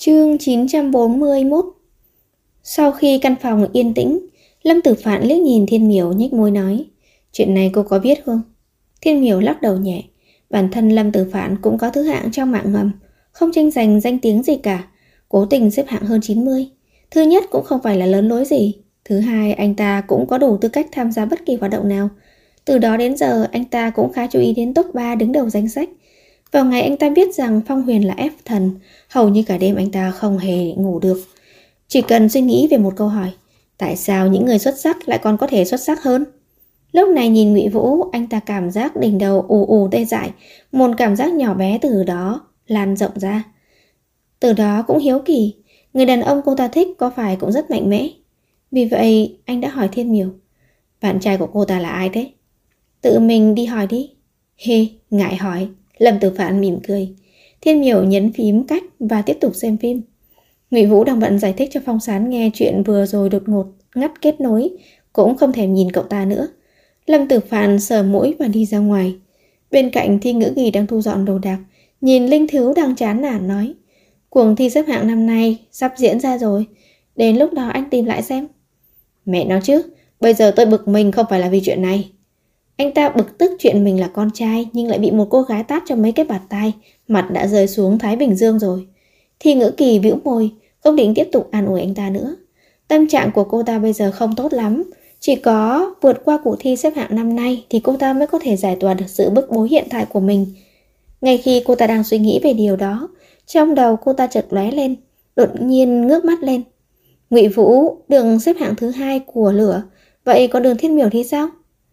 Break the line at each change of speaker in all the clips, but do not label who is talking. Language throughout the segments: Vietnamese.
Chương 941. Sau khi căn phòng yên tĩnh, Lâm Tử Phạn liếc nhìn Thiên Miểu nhếch môi nói: "Chuyện này cô có biết không?" Thiên Miểu lắc đầu nhẹ. Bản thân Lâm Tử Phạn cũng có thứ hạng trong mạng ngầm, không tranh giành danh tiếng gì cả, cố tình xếp hạng hơn 90. Thứ nhất cũng không phải là lớn lối gì. Thứ hai, anh ta cũng có đủ tư cách tham gia bất kỳ hoạt động nào. Từ đó đến giờ, anh ta cũng khá chú ý đến top 3 đứng đầu danh sách. Vào ngày anh ta biết rằng Phong Huyền là F thần, hầu như cả đêm anh ta không hề ngủ được. Chỉ cần suy nghĩ về một câu hỏi: tại sao những người xuất sắc lại còn có thể xuất sắc hơn? Lúc này nhìn Ngụy Vũ, anh ta cảm giác đỉnh đầu ù ù tê dại, một cảm giác nhỏ bé từ đó lan rộng ra. Từ đó cũng hiếu kỳ, người đàn ông cô ta thích có phải cũng rất mạnh mẽ. Vì vậy anh đã hỏi Thiên Miểu: bạn trai của cô ta là ai thế? Tự mình đi hỏi đi. Hê, ngại hỏi. Lâm Tử Phạn mỉm cười. Thiên Miểu nhấn phím cách và tiếp tục xem phim. Ngụy Vũ đang bận giải thích cho Phong Sán nghe chuyện vừa rồi đột ngột ngắt kết nối, cũng không thèm nhìn cậu ta nữa. Lâm Tử Phạn sờ mũi và đi ra ngoài. Bên cạnh Thi Ngữ Kỳ đang thu dọn đồ đạc, nhìn Linh Thứ đang chán nản nói: cuộc thi xếp hạng năm nay sắp diễn ra rồi, đến lúc đó anh tìm lại xem. Mẹ nói chứ, bây giờ tôi bực mình không phải là vì chuyện này. Anh ta bực tức chuyện mình là con trai nhưng lại bị một cô gái tát cho mấy cái bạt tai, mặt đã rơi xuống Thái Bình Dương rồi. Thi Ngữ Kỳ bĩu môi, không định tiếp tục an ủi anh ta nữa. Tâm trạng của cô ta bây giờ không tốt lắm, chỉ có vượt qua cuộc thi xếp hạng năm nay thì cô ta mới có thể giải tỏa được sự bức bối hiện tại của mình. Ngay khi cô ta đang suy nghĩ về điều đó, trong đầu cô ta chợt lóe lên, đột nhiên ngước mắt lên. Ngụy Vũ, đường xếp hạng thứ 2 của lửa, vậy còn đường Thiên Miểu thì sao?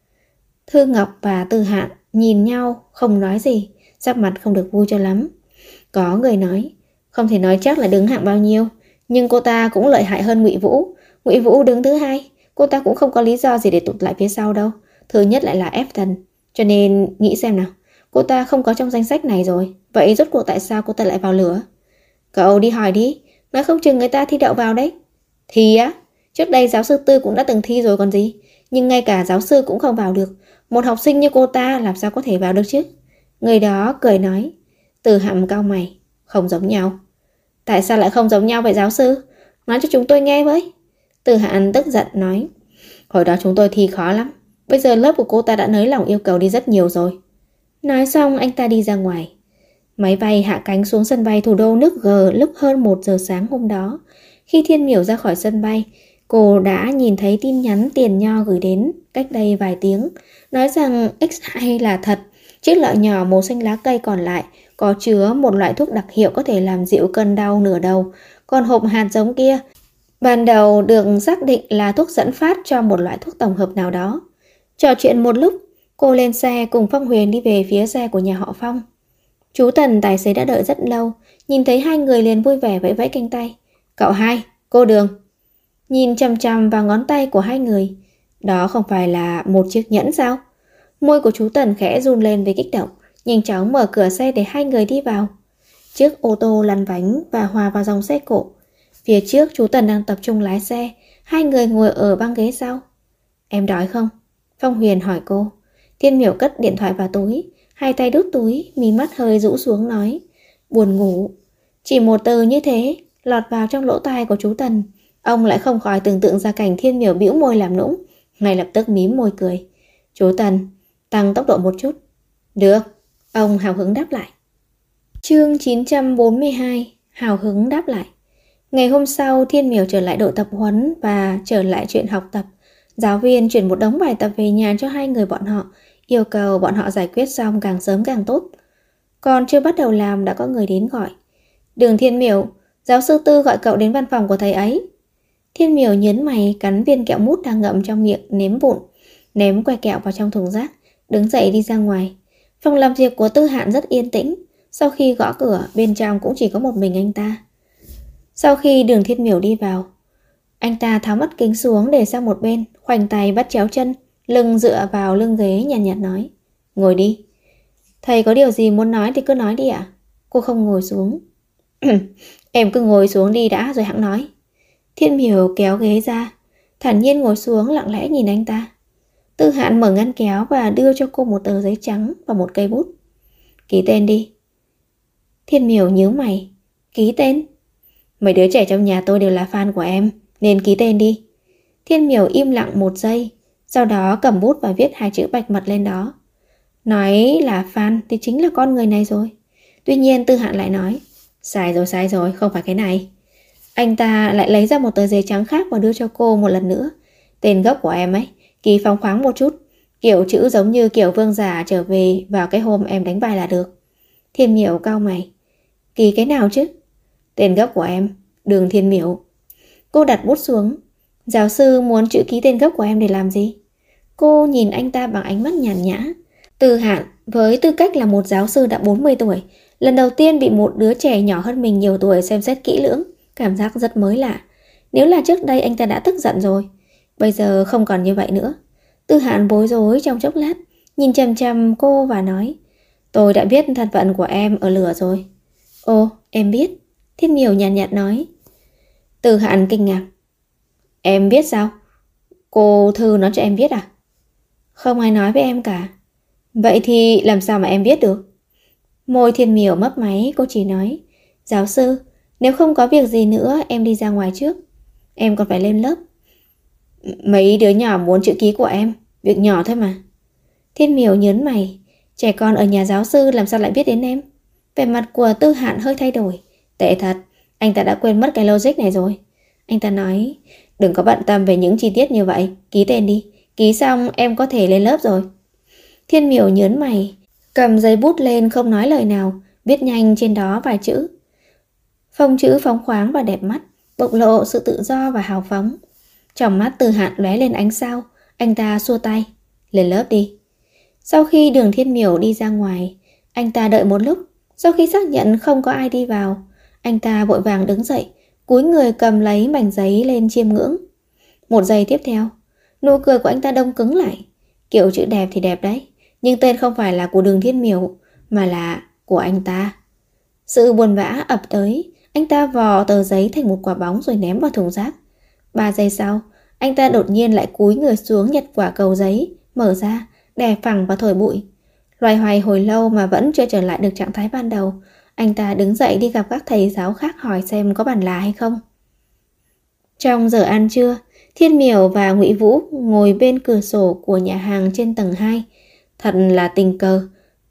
Thư Ngọc và Từ Hạn nhìn nhau không nói gì, sắc mặt không được vui cho lắm. Có người nói: không thể nói chắc là đứng hạng bao nhiêu, nhưng cô ta cũng lợi hại hơn Ngụy Vũ. Ngụy Vũ đứng thứ 2, cô ta cũng không có lý do gì để tụt lại phía sau đâu. Thứ nhất lại là F thần, cho nên nghĩ xem nào, cô ta không có trong danh sách này rồi. Vậy rốt cuộc tại sao cô ta lại vào lửa? Cậu đi hỏi đi, nói không chừng người ta thi đậu vào đấy. Thì á, trước đây giáo sư Tư cũng đã từng thi rồi còn gì, nhưng ngay cả giáo sư cũng không vào được. Một học sinh như cô ta làm sao có thể vào được chứ? Người đó cười nói. Từ Hàm cau mày: không giống nhau. Tại sao lại không giống nhau vậy giáo sư? Nói cho chúng tôi nghe với. Từ Hạn tức giận nói: hồi đó chúng tôi thi khó lắm, bây giờ lớp của cô ta đã nới lỏng yêu cầu đi rất nhiều rồi. Nói xong anh ta đi ra ngoài. Máy bay hạ cánh xuống sân bay thủ đô nước G lúc hơn 1 giờ sáng hôm đó. Khi Thiên Miểu ra khỏi sân bay, cô đã nhìn thấy tin nhắn Tiền Nho gửi đến cách đây vài tiếng, nói rằng X2 là thật. Chiếc lọ nhỏ màu xanh lá cây còn lại có chứa một loại thuốc đặc hiệu có thể làm dịu cơn đau nửa đầu. Còn hộp hạt giống kia ban đầu được xác định là thuốc dẫn phát cho một loại thuốc tổng hợp nào đó. Trò chuyện một lúc, cô lên xe cùng Phong Huyền đi về phía xe của nhà họ Phong. Chú Tần tài xế đã đợi rất lâu, nhìn thấy hai người liền vui vẻ vẫy vẫy cánh tay. Cậu hai, cô Đường. Nhìn chằm chằm vào ngón tay của hai người. Đó không phải là một chiếc nhẫn sao? Môi của chú Tần khẽ run lên với kích động, nhanh chóng mở cửa xe để hai người đi vào. Chiếc ô tô lăn bánh và hòa vào dòng xe cộ. Phía trước chú Tần đang tập trung lái xe, hai người ngồi ở băng ghế sau. Em đói không? Phong Huyền hỏi cô. Thiên Miểu cất điện thoại vào túi, hai tay đút túi, mí mắt hơi rũ xuống nói: buồn ngủ. Chỉ một từ như thế lọt vào trong lỗ tai của chú Tần. Ông lại không khỏi tưởng tượng ra cảnh Thiên Miểu bĩu môi làm nũng, ngay lập tức mím môi cười. Chú Tần, tăng tốc độ một chút. Được, ông hào hứng đáp lại. Chương 942, hào hứng đáp lại. Ngày hôm sau, Thiên Miểu trở lại đội tập huấn và trở lại chuyện học tập. Giáo viên chuyển một đống bài tập về nhà cho hai người bọn họ, yêu cầu bọn họ giải quyết xong càng sớm càng tốt. Còn chưa bắt đầu làm đã có người đến gọi. Đường Thiên Miểu, giáo sư Tư gọi cậu đến văn phòng của thầy ấy. Thiên Miểu nhớn mày, cắn viên kẹo mút đang ngậm trong miệng nếm vụn, ném que kẹo vào trong thùng rác, đứng dậy đi ra ngoài. Phòng làm việc của Tư Hạn rất yên tĩnh. Sau khi gõ cửa, bên trong cũng chỉ có một mình anh ta. Sau khi Đường Thiên Miểu đi vào, anh ta tháo mắt kính xuống để sang một bên, khoanh tay bắt chéo chân, lưng dựa vào lưng ghế, nhàn nhạt nói: ngồi đi. Thầy có điều gì muốn nói thì cứ nói đi ạ. Cô không ngồi xuống. Em cứ ngồi xuống đi đã rồi hẵng nói. Thiên Miểu kéo ghế ra, thản nhiên ngồi xuống, lặng lẽ nhìn anh ta. Tư Hạn mở ngăn kéo và đưa cho cô một tờ giấy trắng và một cây bút. Ký tên đi. Thiên Miểu nhíu mày. Ký tên? Mấy đứa trẻ trong nhà tôi đều là fan của em, nên ký tên đi. Thiên Miểu im lặng một giây, sau đó cầm bút và viết 2 chữ bạch mật lên đó. Nói là fan thì chính là con người này rồi. Tuy nhiên Tư Hạn lại nói, sai rồi, không phải cái này. Anh ta lại lấy ra một tờ giấy trắng khác và đưa cho cô một lần nữa. Tên gốc của em ấy, ký phóng khoáng một chút, kiểu chữ giống như kiểu vương giả trở về vào cái hôm em đánh bài là được. Thiên Miểu cau mày, ký cái nào chứ? Tên gốc của em, Đường Thiên Miểu. Cô đặt bút xuống. Giáo sư muốn chữ ký tên gốc của em để làm gì? Cô nhìn anh ta bằng ánh mắt nhàn nhã. Tư Hạn với tư cách là một giáo sư đã 40 tuổi, lần đầu tiên bị một đứa trẻ nhỏ hơn mình nhiều tuổi xem xét kỹ lưỡng, cảm giác rất mới lạ. Nếu là trước đây anh ta đã tức giận rồi, bây giờ không còn như vậy nữa. Tư Hạn bối rối trong chốc lát, nhìn chằm chằm cô và nói, tôi đã biết thân phận của em ở lửa rồi. Ồ, em biết. Thiên Miểu nhàn nhạt nói. Tư Hạn kinh ngạc. Em biết sao? Cô Thư nói cho em biết à? Không ai nói với em cả. Vậy thì làm sao mà em biết được? Môi Thiên Miểu mấp máy, cô chỉ nói, giáo sư, nếu không có việc gì nữa em đi ra ngoài trước. Em còn phải lên lớp. Mấy đứa nhỏ muốn chữ ký của em, việc nhỏ thôi mà. Thiên Miểu nhớn mày, trẻ con ở nhà giáo sư làm sao lại biết đến em? Vẻ mặt của Tư Hạn hơi thay đổi. Tệ thật, anh ta đã quên mất cái logic này rồi. Anh ta nói, đừng có bận tâm về những chi tiết như vậy, ký tên đi. Ký xong em có thể lên lớp rồi. Thiên Miểu nhớn mày, cầm giấy bút lên không nói lời nào, viết nhanh trên đó vài chữ. Phông chữ phóng khoáng và đẹp mắt, bộc lộ sự tự do và hào phóng. Trong mắt Tư Hạn lóe lên ánh sao, anh ta xua tay, lên lớp đi. Sau khi Đường Thiên Miểu đi ra ngoài, anh ta đợi một lúc. Sau khi xác nhận không có ai đi vào, anh ta vội vàng đứng dậy, cúi người cầm lấy mảnh giấy lên chiêm ngưỡng. Một giây tiếp theo, nụ cười của anh ta đông cứng lại. Kiểu chữ đẹp thì đẹp đấy, nhưng tên không phải là của Đường Thiên Miểu, mà là của anh ta. Sự buồn bã ập tới, anh ta vò tờ giấy thành một quả bóng rồi ném vào thùng rác. 3 giây sau, anh ta đột nhiên lại cúi người xuống nhặt quả cầu giấy, mở ra, đè phẳng và thổi bụi. Loay hoay hồi lâu mà vẫn chưa trở lại được trạng thái ban đầu. Anh ta đứng dậy đi gặp các thầy giáo khác hỏi xem có bàn là hay không. Trong giờ ăn trưa, Thiên Miểu và Ngụy Vũ ngồi bên cửa sổ của nhà hàng trên tầng 2. Thật là tình cờ,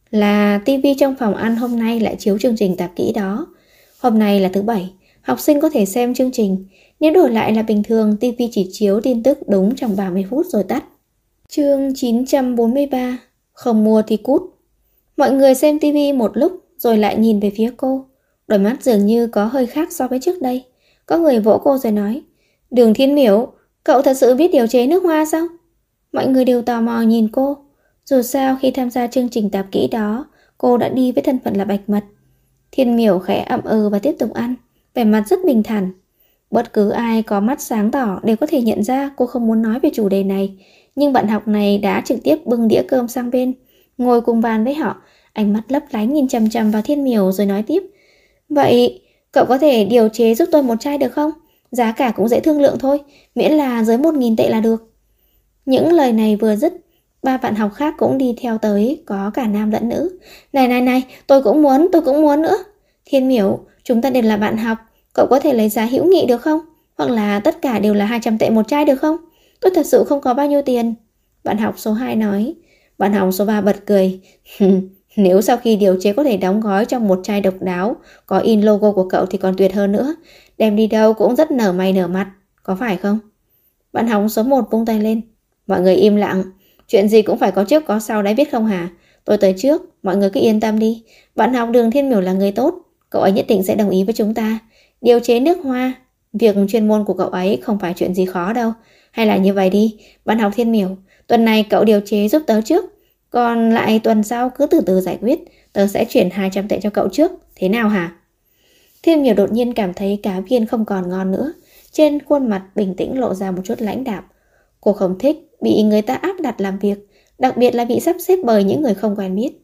là tivi trong phòng ăn hôm nay lại chiếu chương trình tạp kỹ đó. Hôm nay là thứ Bảy, học sinh có thể xem chương trình. Nếu đổi lại là bình thường, tivi chỉ chiếu tin tức đúng trong 30 phút rồi tắt. Chương 943, không mua thì cút. Mọi người xem tivi một lúc rồi lại nhìn về phía cô. Đôi mắt dường như có hơi khác so với trước đây. Có người vỗ cô rồi nói, Đường Thiên Miểu, cậu thật sự biết điều chế nước hoa sao? Mọi người đều tò mò nhìn cô. Dù sao khi tham gia chương trình tạp kỹ đó, cô đã đi với thân phận là bạch mật. Thiên Miểu khẽ ậm ừ và tiếp tục ăn, vẻ mặt rất bình thản. Bất cứ ai có mắt sáng tỏ đều có thể nhận ra cô không muốn nói về chủ đề này. Nhưng bạn học này đã trực tiếp bưng đĩa cơm sang bên, ngồi cùng bàn với họ, ánh mắt lấp lánh nhìn chằm chằm vào Thiên Miểu rồi nói tiếp. Vậy, cậu có thể điều chế giúp tôi một chai được không? Giá cả cũng dễ thương lượng thôi, miễn là dưới 1.000 tệ là được. Những lời này vừa dứt, 3 bạn học khác cũng đi theo tới, có cả nam lẫn nữ. Này, tôi cũng muốn nữa. Thiên Miểu, chúng ta đều là bạn học, cậu có thể lấy giá hữu nghị được không? Hoặc là tất cả đều là 200 tệ một chai được không? Tôi thật sự không có bao nhiêu tiền. Bạn học số 2 nói. Bạn học số 3 bật cười. Nếu sau khi điều chế có thể đóng gói trong một chai độc đáo, có in logo của cậu thì còn tuyệt hơn nữa. Đem đi đâu cũng rất nở mày nở mặt, có phải không? Bạn học số 1 vung tay lên. Mọi người im lặng. Chuyện gì cũng phải có trước có sau đấy biết không hả? Tôi tới trước, mọi người cứ yên tâm đi. Bạn học Đường Thiên Miểu là người tốt, cậu ấy nhất định sẽ đồng ý với chúng ta. Điều chế nước hoa, việc chuyên môn của cậu ấy không phải chuyện gì khó đâu. Hay là như vậy đi, bạn học Thiên Miểu, tuần này cậu điều chế giúp tớ trước, còn lại tuần sau cứ từ từ giải quyết. Tớ sẽ chuyển 200 tệ cho cậu trước, thế nào hả? Thiên Miểu đột nhiên cảm thấy cá viên không còn ngon nữa. Trên khuôn mặt bình tĩnh lộ ra một chút lãnh đạm. Cô không thích bị người ta áp đặt làm việc, đặc biệt là bị sắp xếp bởi những người không quen biết.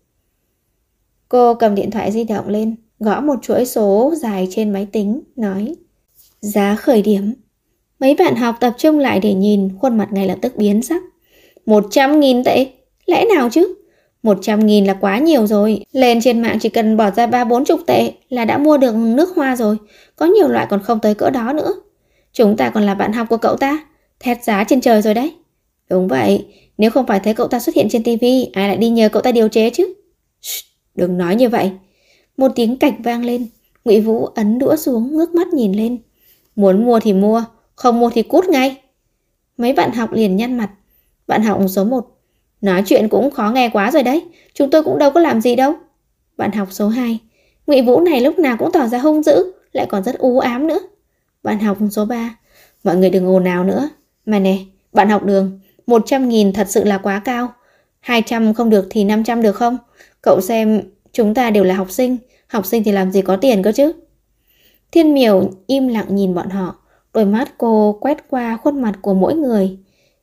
Cô cầm điện thoại di động lên, gõ một chuỗi số dài trên máy tính, nói giá khởi điểm. Mấy bạn học tập trung lại để nhìn, khuôn mặt ngay lập tức biến sắc. 100.000 tệ? Lẽ nào chứ? 100.000 là quá nhiều rồi. Lên trên mạng chỉ cần bỏ ra 30-40 tệ là đã mua được nước hoa rồi. Có nhiều loại còn không tới cỡ đó nữa. Chúng ta còn là bạn học của cậu ta. Thét giá trên trời rồi đấy. Đúng vậy, nếu không phải thấy cậu ta xuất hiện trên tivi, ai lại đi nhờ cậu ta điều chế chứ? Đừng nói như vậy. Một tiếng cạch vang lên. Ngụy Vũ ấn đũa xuống, ngước mắt nhìn lên. Muốn mua thì mua, không mua thì cút ngay. Mấy bạn học liền nhăn mặt. Bạn học số 1. Nói chuyện cũng khó nghe quá rồi đấy. Chúng tôi cũng đâu có làm gì đâu. Bạn học số 2. Ngụy Vũ này lúc nào cũng tỏ ra hung dữ, lại còn rất u ám nữa. Bạn học số 3. Mọi người đừng ồn ào nữa. Mà nè, bạn học Đường, 100.000 thật sự là quá cao. 200 không được thì 500 được không? Cậu xem, chúng ta đều là học sinh thì làm gì có tiền cơ chứ. Thiên Miểu im lặng nhìn bọn họ. Đôi mắt cô quét qua khuôn mặt của mỗi người.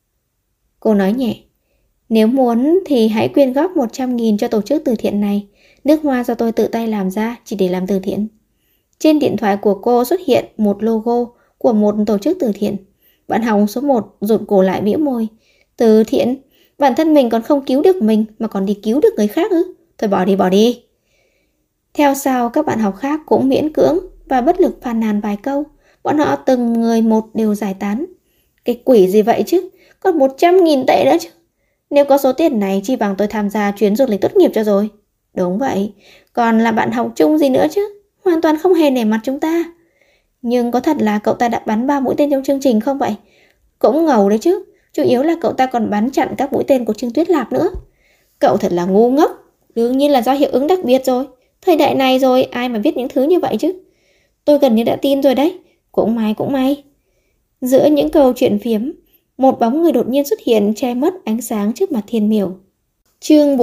Cô nói nhẹ. Nếu muốn thì hãy quyên góp 100.000 cho tổ chức từ thiện này. Nước hoa do tôi tự tay làm ra chỉ để làm từ thiện. Trên điện thoại của cô xuất hiện một logo của một tổ chức từ thiện. Bạn học số 1 rụt cổ lại bĩu môi. Từ thiện? Bản thân mình còn không cứu được mình mà còn đi cứu được người khác ư? Thôi bỏ đi. Theo sau các bạn học khác cũng miễn cưỡng và bất lực phàn nàn vài câu. Bọn họ từng người một đều giải tán. Cái quỷ gì vậy chứ? Còn 100.000 tệ nữa chứ. Nếu có số tiền này chi bằng tôi tham gia chuyến du lịch tốt nghiệp cho rồi. Đúng vậy, còn là bạn học chung gì nữa chứ. Hoàn toàn không hề nể mặt chúng ta. Nhưng có thật là cậu ta đã bắn 3 mũi tên trong chương trình không vậy? Cũng ngầu đấy chứ. Chủ yếu là cậu ta còn bắn chặn các mũi tên của Trương Tuyết Lạp nữa. Cậu thật là ngu ngốc. Đương nhiên là do hiệu ứng đặc biệt rồi. Thời đại này rồi ai mà viết những thứ như vậy chứ. Tôi gần như đã tin rồi đấy. Cũng may. Giữa những câu chuyện phiếm, một bóng người đột nhiên xuất hiện che mất ánh sáng trước mặt Thiên Miểu. Chương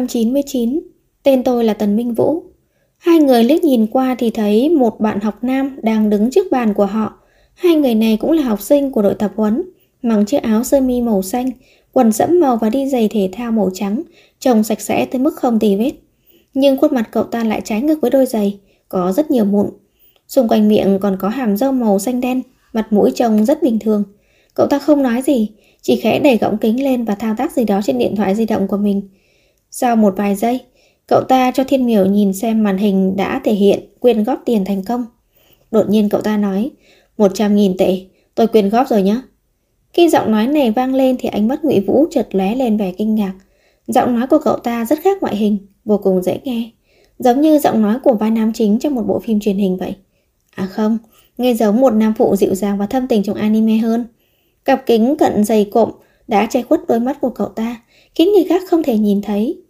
499. Tên tôi là Tần Minh Vũ. Hai người liếc nhìn qua thì thấy một bạn học nam đang đứng trước bàn của họ. Hai người này cũng là học sinh của đội tập huấn, mặc chiếc áo sơ mi màu xanh, quần sẫm màu và đi giày thể thao màu trắng, trông sạch sẽ tới mức không tì vết. Nhưng khuôn mặt cậu ta lại trái ngược với đôi giày, có rất nhiều mụn. Xung quanh miệng còn có hàm râu màu xanh đen, mặt mũi trông rất bình thường. Cậu ta không nói gì, chỉ khẽ đẩy gọng kính lên và thao tác gì đó trên điện thoại di động của mình. Sau một vài giây, cậu ta cho Thiên Miểu nhìn xem màn hình đã thể hiện quyên góp tiền thành công. Đột nhiên cậu ta nói, 100.000 tệ, tôi quyên góp rồi nhé. Khi giọng nói này vang lên thì ánh mắt Ngụy Vũ chợt lóe lên vẻ kinh ngạc. Giọng nói của cậu ta rất khác ngoại hình, vô cùng dễ nghe, giống như giọng nói của vai nam chính trong một bộ phim truyền hình vậy. À không, nghe giống một nam phụ dịu dàng và thâm tình trong anime hơn. Cặp kính cận dày cộm đã che khuất đôi mắt của cậu ta, khiến người khác không thể nhìn thấy.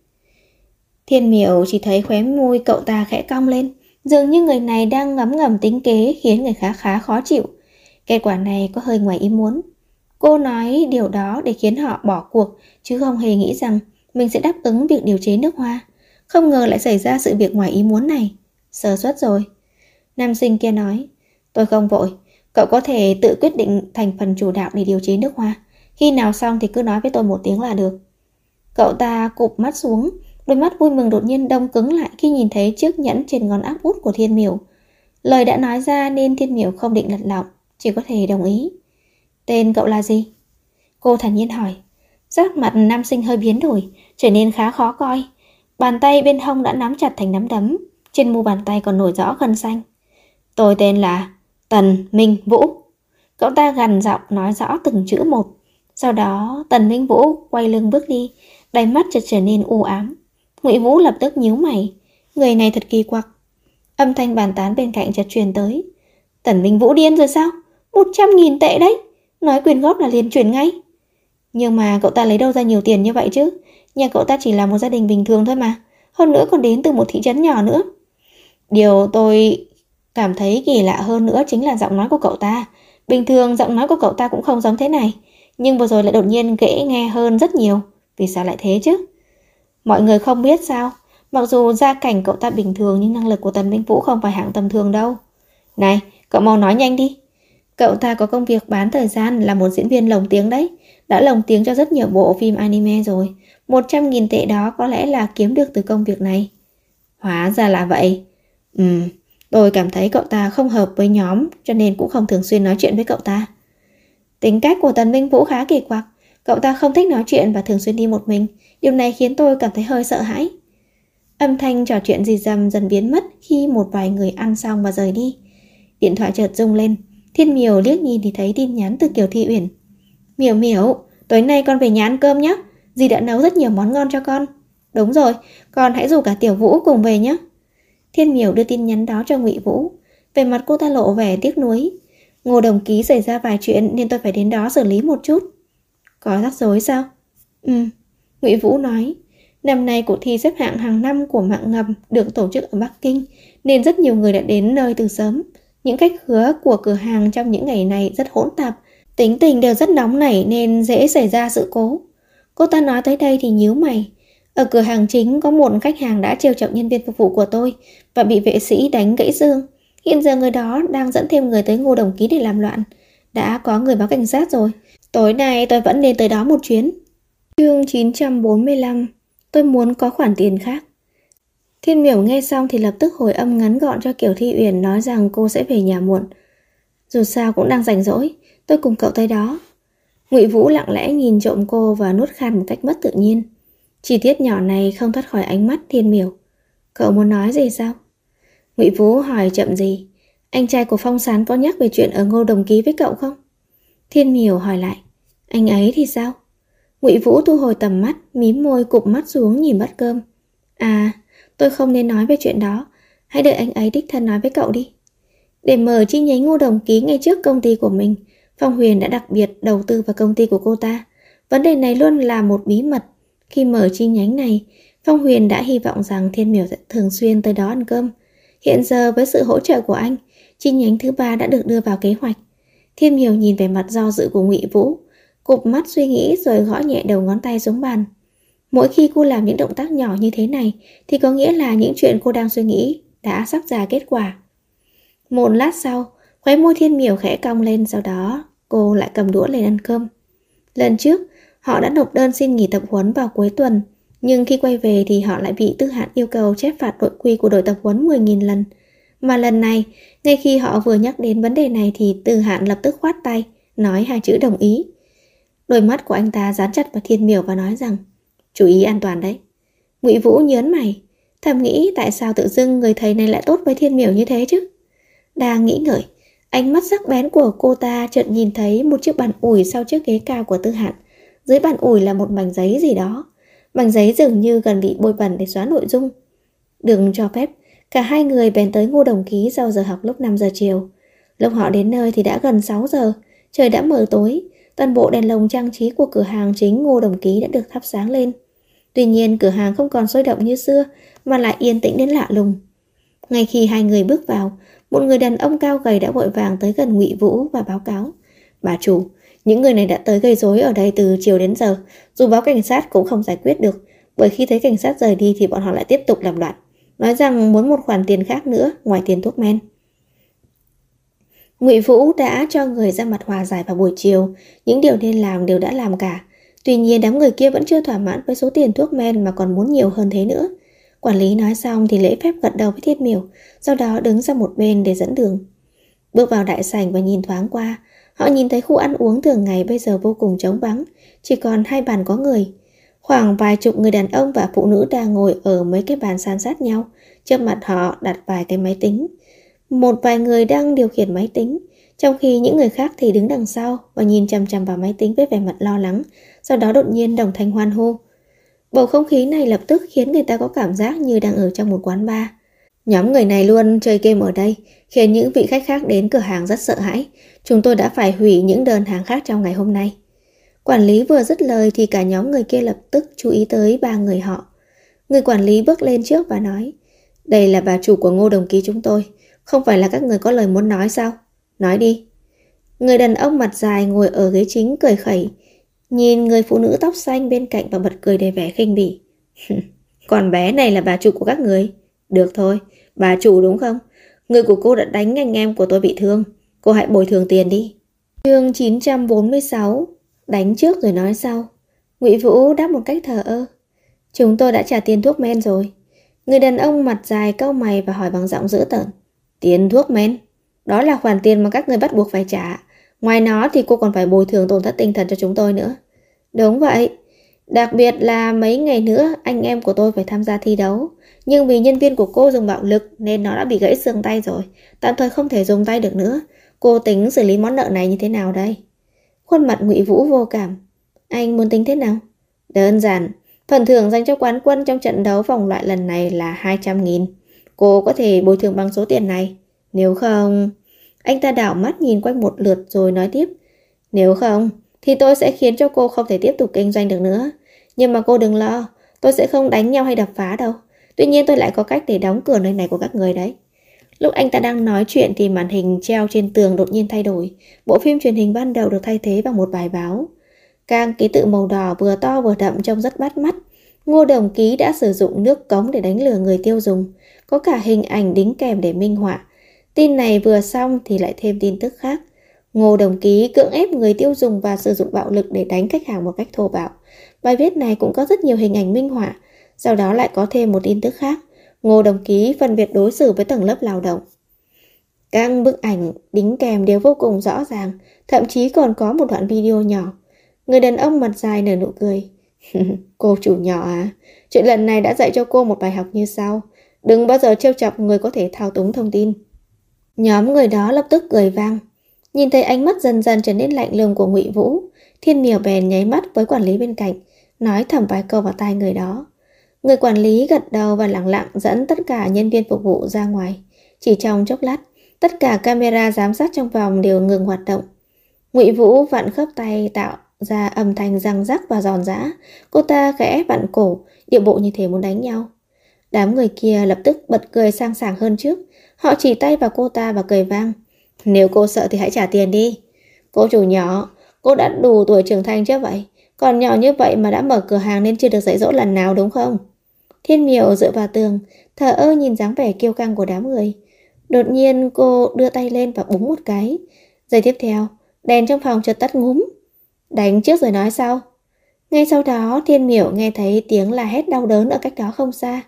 Thiên Miểu chỉ thấy khóe môi cậu ta khẽ cong lên, dường như người này đang ngấm ngầm tính kế khiến người khác khá khó chịu. Kết quả này có hơi ngoài ý muốn. Cô nói điều đó để khiến họ bỏ cuộc, chứ không hề nghĩ rằng mình sẽ đáp ứng việc điều chế nước hoa. Không ngờ lại xảy ra sự việc ngoài ý muốn này. Sơ suất rồi. Nam sinh kia nói, tôi không vội, cậu có thể tự quyết định thành phần chủ đạo để điều chế nước hoa. Khi nào xong thì cứ nói với tôi một tiếng là được. Cậu ta cụp mắt xuống, đôi mắt vui mừng đột nhiên đông cứng lại khi nhìn thấy chiếc nhẫn trên ngón áp út của Thiên Miểu. Lời đã nói ra nên Thiên Miểu không định lật lọng, chỉ có thể đồng ý. Tên cậu là gì? Cô thản nhiên hỏi. Sắc mặt nam sinh hơi biến đổi, trở nên khá khó coi. Bàn tay bên hông đã nắm chặt thành nắm đấm, trên mu bàn tay còn nổi rõ gân xanh. Tôi tên là Tần Minh Vũ. Cậu ta gằn giọng nói rõ từng chữ một. Sau đó Tần Minh Vũ quay lưng bước đi, đáy mắt chợt trở nên u ám. Ngụy Vũ lập tức nhíu mày. Người này thật kỳ quặc. Âm thanh bàn tán bên cạnh chợt truyền tới. Tần Minh Vũ điên rồi sao? 100.000 tệ đấy. Nói quyên góp là liền chuyển ngay. Nhưng mà cậu ta lấy đâu ra nhiều tiền như vậy chứ? Nhà cậu ta chỉ là một gia đình bình thường thôi mà. Hơn nữa còn đến từ một thị trấn nhỏ nữa. Điều tôi cảm thấy kỳ lạ hơn nữa chính là giọng nói của cậu ta. Bình thường giọng nói của cậu ta cũng không giống thế này, nhưng vừa rồi lại đột nhiên dễ nghe hơn rất nhiều. Vì sao lại thế chứ? Mọi người không biết sao? Mặc dù gia cảnh cậu ta bình thường nhưng năng lực của Tần Minh Vũ không phải hạng tầm thường đâu. Này, cậu mau nói nhanh đi. Cậu ta có công việc bán thời gian, là một diễn viên lồng tiếng đấy. Đã lồng tiếng cho rất nhiều bộ phim anime rồi. 100.000 tệ đó có lẽ là kiếm được từ công việc này. Hóa ra là vậy. Tôi cảm thấy cậu ta không hợp với nhóm, cho nên cũng không thường xuyên nói chuyện với cậu ta. Tính cách của Tần Minh Vũ khá kỳ quặc. Cậu ta không thích nói chuyện và thường xuyên đi một mình. Điều này khiến tôi cảm thấy hơi sợ hãi. Âm thanh trò chuyện rì rầm dần biến mất khi một vài người ăn xong và rời đi. Điện thoại chợt rung lên. Thiên Miểu liếc nhìn thì thấy tin nhắn từ Kiều Thi Uyển. Miểu Miểu, tối nay con về nhà ăn cơm nhé. Dì đã nấu rất nhiều món ngon cho con. Đúng rồi, con hãy rủ cả Tiểu Vũ cùng về nhé. Thiên Miểu đưa tin nhắn đó cho Ngụy Vũ. Về mặt cô ta lộ vẻ tiếc nuối. Ngô đồng ký xảy ra vài chuyện nên tôi phải đến đó xử lý một chút. Có rắc rối sao? Ngụy Vũ nói. Năm nay cuộc thi xếp hạng hàng năm của mạng ngầm được tổ chức ở Bắc Kinh nên rất nhiều người đã đến nơi từ sớm. Những khách khứa của cửa hàng trong những ngày này rất hỗn tạp, tính tình đều rất nóng nảy nên dễ xảy ra sự cố. Cô ta nói tới đây thì nhíu mày. Ở cửa hàng chính có một khách hàng đã trêu chọc nhân viên phục vụ của tôi và bị vệ sĩ đánh gãy xương. Hiện giờ người đó đang dẫn thêm người tới Ngô đồng ký để làm loạn. Đã có người báo cảnh sát rồi. Tối nay tôi vẫn nên tới đó một chuyến. Chương 945. Tôi muốn có khoản tiền khác. Thiên Miểu nghe xong thì lập tức hồi âm ngắn gọn cho Kiều Thi Uyển nói rằng cô sẽ về nhà muộn. Dù sao cũng đang rảnh rỗi, tôi cùng cậu tới đó. Ngụy Vũ lặng lẽ nhìn trộm cô và nuốt khan một cách mất tự nhiên. Chi tiết nhỏ này không thoát khỏi ánh mắt Thiên Miểu. Cậu muốn nói gì sao? Ngụy Vũ hỏi chậm gì. Anh trai của Phong Sán có nhắc về chuyện ở Ngô đồng ký với cậu không? Thiên Miểu hỏi lại. Anh ấy thì sao? Ngụy Vũ thu hồi tầm mắt, mím môi cụp mắt xuống nhìn bát cơm. À, tôi không nên nói về chuyện đó. Hãy đợi anh ấy đích thân nói với cậu đi. Để mở chi nhánh Ngô đồng ký ngay trước công ty của mình, Phong Huyền đã đặc biệt đầu tư vào công ty của cô ta. Vấn đề này luôn là một bí mật. Khi mở chi nhánh này, Phong Huyền đã hy vọng rằng Thiên Miểu sẽ thường xuyên tới đó ăn cơm. Hiện giờ với sự hỗ trợ của anh, chi nhánh thứ 3 đã được đưa vào kế hoạch. Thiên Miểu nhìn về mặt do dự của Ngụy Vũ, cụp mắt suy nghĩ rồi gõ nhẹ đầu ngón tay xuống bàn. Mỗi khi cô làm những động tác nhỏ như thế này thì có nghĩa là những chuyện cô đang suy nghĩ đã sắp ra kết quả. Một lát sau, khóe môi Thiên Miểu khẽ cong lên, sau đó cô lại cầm đũa lên ăn cơm. Lần trước, họ đã nộp đơn xin nghỉ tập huấn vào cuối tuần, nhưng khi quay về thì họ lại bị Tư Hạn yêu cầu chép phạt nội quy của đội tập huấn 10.000 lần. Mà lần này, ngay khi họ vừa nhắc đến vấn đề này thì Tư Hạn lập tức khoát tay, nói hai chữ đồng ý. Đôi mắt của anh ta dán chặt vào Thiên Miểu và nói rằng, chú ý an toàn đấy. Ngụy Vũ nhớn mày, thầm nghĩ tại sao tự dưng người thầy này lại tốt với Thiên Miểu như thế chứ. Đang nghĩ ngợi, ánh mắt sắc bén của cô ta chợt nhìn thấy một chiếc bàn ủi sau chiếc ghế cao của Tư Hạn. Dưới bàn ủi là một mảnh giấy gì đó. Mảnh giấy dường như gần bị bôi bẩn để xóa nội dung. Đừng cho phép, cả hai người bèn tới Ngô đồng ký sau giờ học lúc 5 giờ chiều. Lúc họ đến nơi thì đã gần 6 giờ, trời đã mờ tối. Toàn bộ đèn lồng trang trí của cửa hàng chính Ngô đồng ký đã được thắp sáng lên. Tuy nhiên cửa hàng không còn sôi động như xưa mà lại yên tĩnh đến lạ lùng. Ngay khi hai người bước vào, một người đàn ông cao gầy đã vội vàng tới gần Ngụy Vũ và báo cáo. Bà chủ, những người này đã tới gây rối ở đây từ chiều đến giờ. Dù báo cảnh sát cũng không giải quyết được, bởi khi thấy cảnh sát rời đi thì bọn họ lại tiếp tục làm loạn. Nói rằng muốn một khoản tiền khác nữa ngoài tiền thuốc men. Ngụy Vũ đã cho người ra mặt hòa giải vào buổi chiều. Những điều nên làm đều đã làm cả. Tuy nhiên đám người kia vẫn chưa thỏa mãn với số tiền thuốc men mà còn muốn nhiều hơn thế nữa. Quản lý nói xong thì lễ phép gật đầu với Thiên Miểu, sau đó đứng ra một bên để dẫn đường. Bước vào đại sảnh và nhìn thoáng qua, họ nhìn thấy khu ăn uống thường ngày bây giờ vô cùng trống vắng, chỉ còn 2 bàn có người. Khoảng vài chục người đàn ông và phụ nữ đang ngồi ở mấy cái bàn san sát nhau, trước mặt họ đặt vài cái máy tính. Một vài người đang điều khiển máy tính, trong khi những người khác thì đứng đằng sau và nhìn chằm chằm vào máy tính với vẻ mặt lo lắng, sau đó đột nhiên đồng thanh hoan hô. Bầu không khí này lập tức khiến người ta có cảm giác như đang ở trong một quán bar. Nhóm người này luôn chơi game ở đây, khiến những vị khách khác đến cửa hàng rất sợ hãi. Chúng tôi đã phải hủy những đơn hàng khác trong ngày hôm nay. Quản lý vừa dứt lời thì cả nhóm người kia lập tức chú ý tới 3 người họ. Người quản lý bước lên trước và nói, đây là bà chủ của Ngô đồng ký chúng tôi. Không phải là các người có lời muốn nói sao? Nói đi. Người đàn ông mặt dài ngồi ở ghế chính cười khẩy, nhìn người phụ nữ tóc xanh bên cạnh và bật cười đầy vẻ khinh bỉ. Con bé này là bà chủ của các người? Được thôi, bà chủ đúng không? Người của cô đã đánh anh em của tôi bị thương. Cô hãy bồi thường tiền đi. Chương 946. Đánh trước rồi nói sau. Ngụy Vũ đáp một cách thờ ơ. Chúng tôi đã trả tiền thuốc men rồi. Người đàn ông mặt dài cau mày và hỏi bằng giọng dữ tợn. Tiền thuốc men? Đó là khoản tiền mà các người bắt buộc phải trả. Ngoài nó thì cô còn phải bồi thường tổn thất tinh thần cho chúng tôi nữa. Đúng vậy. Đặc biệt là mấy ngày nữa anh em của tôi phải tham gia thi đấu. Nhưng vì nhân viên của cô dùng bạo lực nên nó đã bị gãy xương tay rồi. Tạm thời không thể dùng tay được nữa. Cô tính xử lý món nợ này như thế nào đây? Khuôn mặt Ngụy Vũ vô cảm. Anh muốn tính thế nào? Đơn giản. Phần thưởng dành cho quán quân trong trận đấu vòng loại lần này là 200.000. Cô có thể bồi thường bằng số tiền này. Nếu không... Anh ta đảo mắt nhìn quanh một lượt rồi nói tiếp. Nếu không, thì tôi sẽ khiến cho cô không thể tiếp tục kinh doanh được nữa. Nhưng mà cô đừng lo, tôi sẽ không đánh nhau hay đập phá đâu. Tuy nhiên tôi lại có cách để đóng cửa nơi này của các người đấy. Lúc anh ta đang nói chuyện thì màn hình treo trên tường đột nhiên thay đổi. Bộ phim truyền hình ban đầu được thay thế bằng một bài báo. Các ký tự màu đỏ vừa to vừa đậm trông rất bắt mắt. Ngô Đồng Ký đã sử dụng nước cống để đánh lừa người tiêu dùng. Có cả hình ảnh đính kèm để minh họa. Tin này vừa xong thì lại thêm tin tức khác. Ngô Đồng Ký cưỡng ép người tiêu dùng và sử dụng bạo lực để đánh khách hàng một cách thô bạo. Bài viết này cũng có rất nhiều hình ảnh minh họa. Sau đó lại có thêm một tin tức khác. Ngô Đồng Ký phân biệt đối xử với tầng lớp lao động. Các bức ảnh đính kèm đều vô cùng rõ ràng. Thậm chí còn có một đoạn video nhỏ. Người đàn ông mặt dài nở nụ cười. Cô chủ nhỏ à? Chuyện lần này đã dạy cho cô một bài học như sau. Đừng bao giờ trêu chọc người có thể thao túng thông tin. Nhóm người đó lập tức cười vang. Nhìn thấy ánh mắt dần dần trở nên lạnh lùng của Ngụy Vũ, Thiên Miểu bèn nháy mắt với quản lý bên cạnh, nói thầm vài câu vào tai người đó. Người quản lý gật đầu và lẳng lặng dẫn tất cả nhân viên phục vụ ra ngoài. Chỉ trong chốc lát, tất cả camera giám sát trong phòng đều ngừng hoạt động. Ngụy Vũ vặn khớp tay tạo ra âm thanh răng rắc và giòn giã. Cô ta khẽ vặn cổ, điệu bộ như thể muốn đánh nhau. Đám người kia lập tức bật cười sang sảng hơn trước. Họ chỉ tay vào cô ta và cười vang. Nếu cô sợ thì hãy trả tiền đi. Cô chủ nhỏ, cô đã đủ tuổi trưởng thành chưa vậy? Còn nhỏ như vậy mà đã mở cửa hàng nên chưa được dạy dỗ lần nào đúng không? Thiên Miểu dựa vào tường, thờ ơ nhìn dáng vẻ kiêu căng của đám người. Đột nhiên cô đưa tay lên và búng một cái. Giây tiếp theo, đèn trong phòng chợt tắt ngúm. Đánh trước rồi nói sau. Ngay sau đó Thiên Miểu nghe thấy tiếng la hét đau đớn ở cách đó không xa.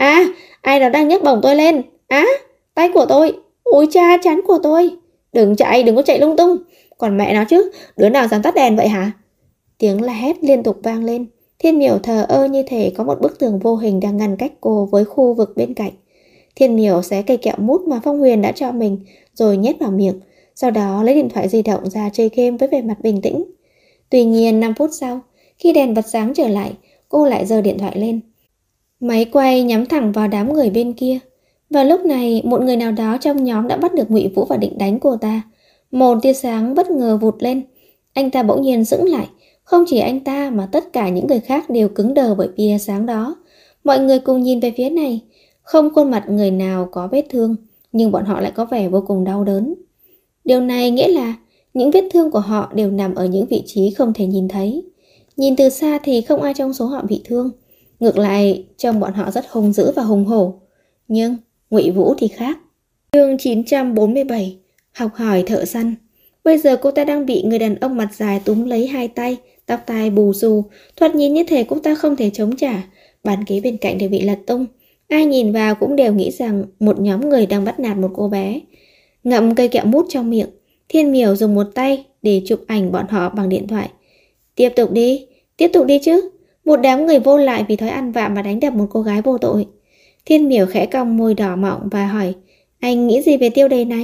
Ai đó đang nhấc bổng tôi lên. Tay của tôi. Ôi cha, chán của tôi. Đừng chạy, đừng có chạy lung tung. Còn mẹ nó chứ, đứa nào dám tắt đèn vậy hả? Tiếng la hét liên tục vang lên. Thiên Miểu thờ ơ như thể có một bức tường vô hình đang ngăn cách cô với khu vực bên cạnh. Thiên Miểu xé cây kẹo mút mà Phong Huyền đã cho mình rồi nhét vào miệng. Sau đó lấy điện thoại di động ra chơi game với vẻ mặt bình tĩnh. Tuy nhiên 5 phút sau, khi đèn bật sáng trở lại, cô lại giơ điện thoại lên. Máy quay nhắm thẳng vào đám người bên kia. Vào lúc này, một người nào đó trong nhóm đã bắt được Ngụy Vũ và định đánh cô ta. Một tia sáng bất ngờ vụt lên. Anh ta bỗng nhiên sững lại. Không chỉ anh ta mà tất cả những người khác đều cứng đờ bởi tia sáng đó. Mọi người cùng nhìn về phía này. Không khuôn mặt người nào có vết thương, nhưng bọn họ lại có vẻ vô cùng đau đớn. Điều này nghĩa là những vết thương của họ đều nằm ở những vị trí không thể nhìn thấy. Nhìn từ xa thì không ai trong số họ bị thương. Ngược lại, trông bọn họ rất hung dữ và hùng hổ. Nhưng Ngụy Vũ thì khác. Chương 947. Học hỏi thợ săn. Bây giờ cô ta đang bị người đàn ông mặt dài túm lấy hai tay, tóc tai bù xù, thoạt nhìn như thể cô ta không thể chống trả. Bàn ghế bên cạnh đều bị lật tung. Ai nhìn vào cũng đều nghĩ rằng một nhóm người đang bắt nạt một cô bé. Ngậm cây kẹo mút trong miệng, Thiên Miểu dùng một tay để chụp ảnh bọn họ bằng điện thoại. Tiếp tục đi chứ. Một đám người vô lại vì thói ăn vạ mà đánh đập một cô gái vô tội. Thiên Miểu khẽ cong môi đỏ mọng và hỏi, anh nghĩ gì về tiêu đề này?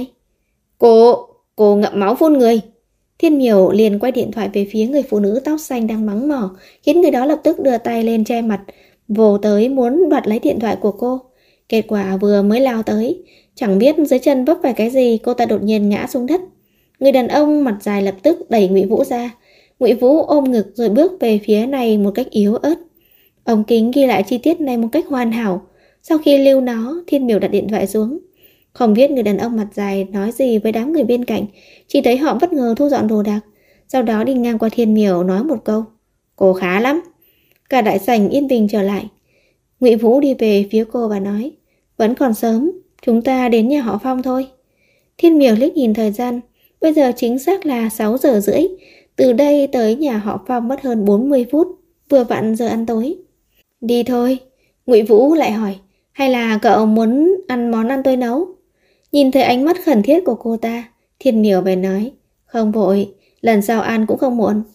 Cô ngậm máu phun người. Thiên Miểu liền quay điện thoại về phía người phụ nữ tóc xanh đang mắng mỏ, khiến người đó lập tức đưa tay lên che mặt, vồ tới muốn đoạt lấy điện thoại của cô. Kết quả vừa mới lao tới, chẳng biết dưới chân vấp phải cái gì, cô ta đột nhiên ngã xuống đất. Người đàn ông mặt dài lập tức đẩy Ngụy Vũ ra. Ngụy Vũ ôm ngực rồi bước về phía này một cách yếu ớt. Ống kính ghi lại chi tiết này một cách hoàn hảo. Sau khi lưu nó, Thiên Miểu đặt điện thoại xuống. Không biết người đàn ông mặt dài nói gì với đám người bên cạnh, chỉ thấy họ bất ngờ thu dọn đồ đạc. Sau đó đi ngang qua Thiên Miểu nói một câu, cô khá lắm. Cả đại sảnh yên bình trở lại. Ngụy Vũ đi về phía cô và nói, vẫn còn sớm, chúng ta đến nhà họ Phong thôi. Thiên Miểu liếc nhìn thời gian, bây giờ chính xác là 6 giờ rưỡi. Từ đây tới nhà họ Phong mất hơn 40 phút, vừa vặn giờ ăn tối. Đi thôi. Ngụy Vũ lại hỏi, hay là cậu muốn ăn món ăn tôi nấu? Nhìn thấy ánh mắt khẩn thiết của cô ta, Thiên Miểu bèn nói, không vội, lần sau ăn cũng không muộn.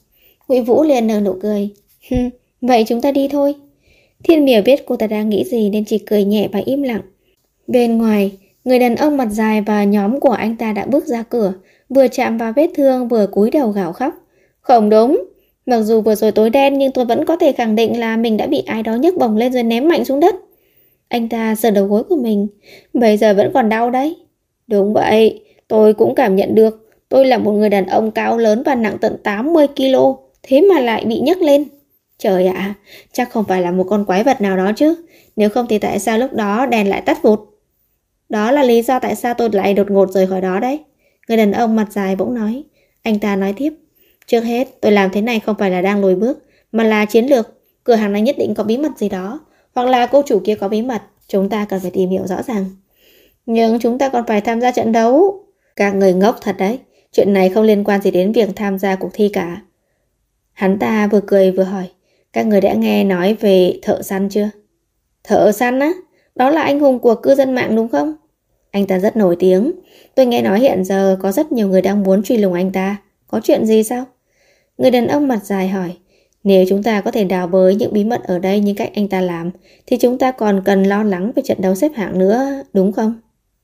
Ngụy Vũ liền nở nụ cười. Vậy chúng ta đi thôi. Thiên Miểu biết cô ta đang nghĩ gì nên chỉ cười nhẹ và im lặng. Bên ngoài, người đàn ông mặt dài và nhóm của anh ta đã bước ra cửa, vừa chạm vào vết thương vừa cúi đầu gào khóc. Không đúng, mặc dù vừa rồi tối đen nhưng tôi vẫn có thể khẳng định là mình đã bị ai đó nhấc bổng lên rồi ném mạnh xuống đất. Anh ta sờ đầu gối của mình. Bây giờ vẫn còn đau đấy. Đúng vậy, tôi cũng cảm nhận được. Tôi là một người đàn ông cao lớn và nặng tận 80 kg, thế mà lại bị nhấc lên. Trời ạ, chắc không phải là một con quái vật nào đó chứ. Nếu không thì tại sao lúc đó đèn lại tắt vụt? Đó là lý do tại sao tôi lại đột ngột rời khỏi đó đấy. Người đàn ông mặt dài bỗng nói. Anh ta nói tiếp. Trước hết, tôi làm thế này không phải là đang lùi bước, mà là chiến lược. Cửa hàng này nhất định có bí mật gì đó. Hoặc là cô chủ kia có bí mật. Chúng ta cần phải tìm hiểu rõ ràng. Nhưng chúng ta còn phải tham gia trận đấu. Các người ngốc thật đấy. Chuyện này không liên quan gì đến việc tham gia cuộc thi cả. Hắn ta vừa cười vừa hỏi. Các người đã nghe nói về thợ săn chưa? Thợ săn á? Đó là anh hùng của cư dân mạng đúng không? Anh ta rất nổi tiếng. Tôi nghe nói hiện giờ có rất nhiều người đang muốn truy lùng anh ta. Có chuyện gì sao? Người đàn ông mặt dài hỏi. Nếu chúng ta có thể đào bới những bí mật ở đây như cách anh ta làm, thì chúng ta còn cần lo lắng về trận đấu xếp hạng nữa, đúng không?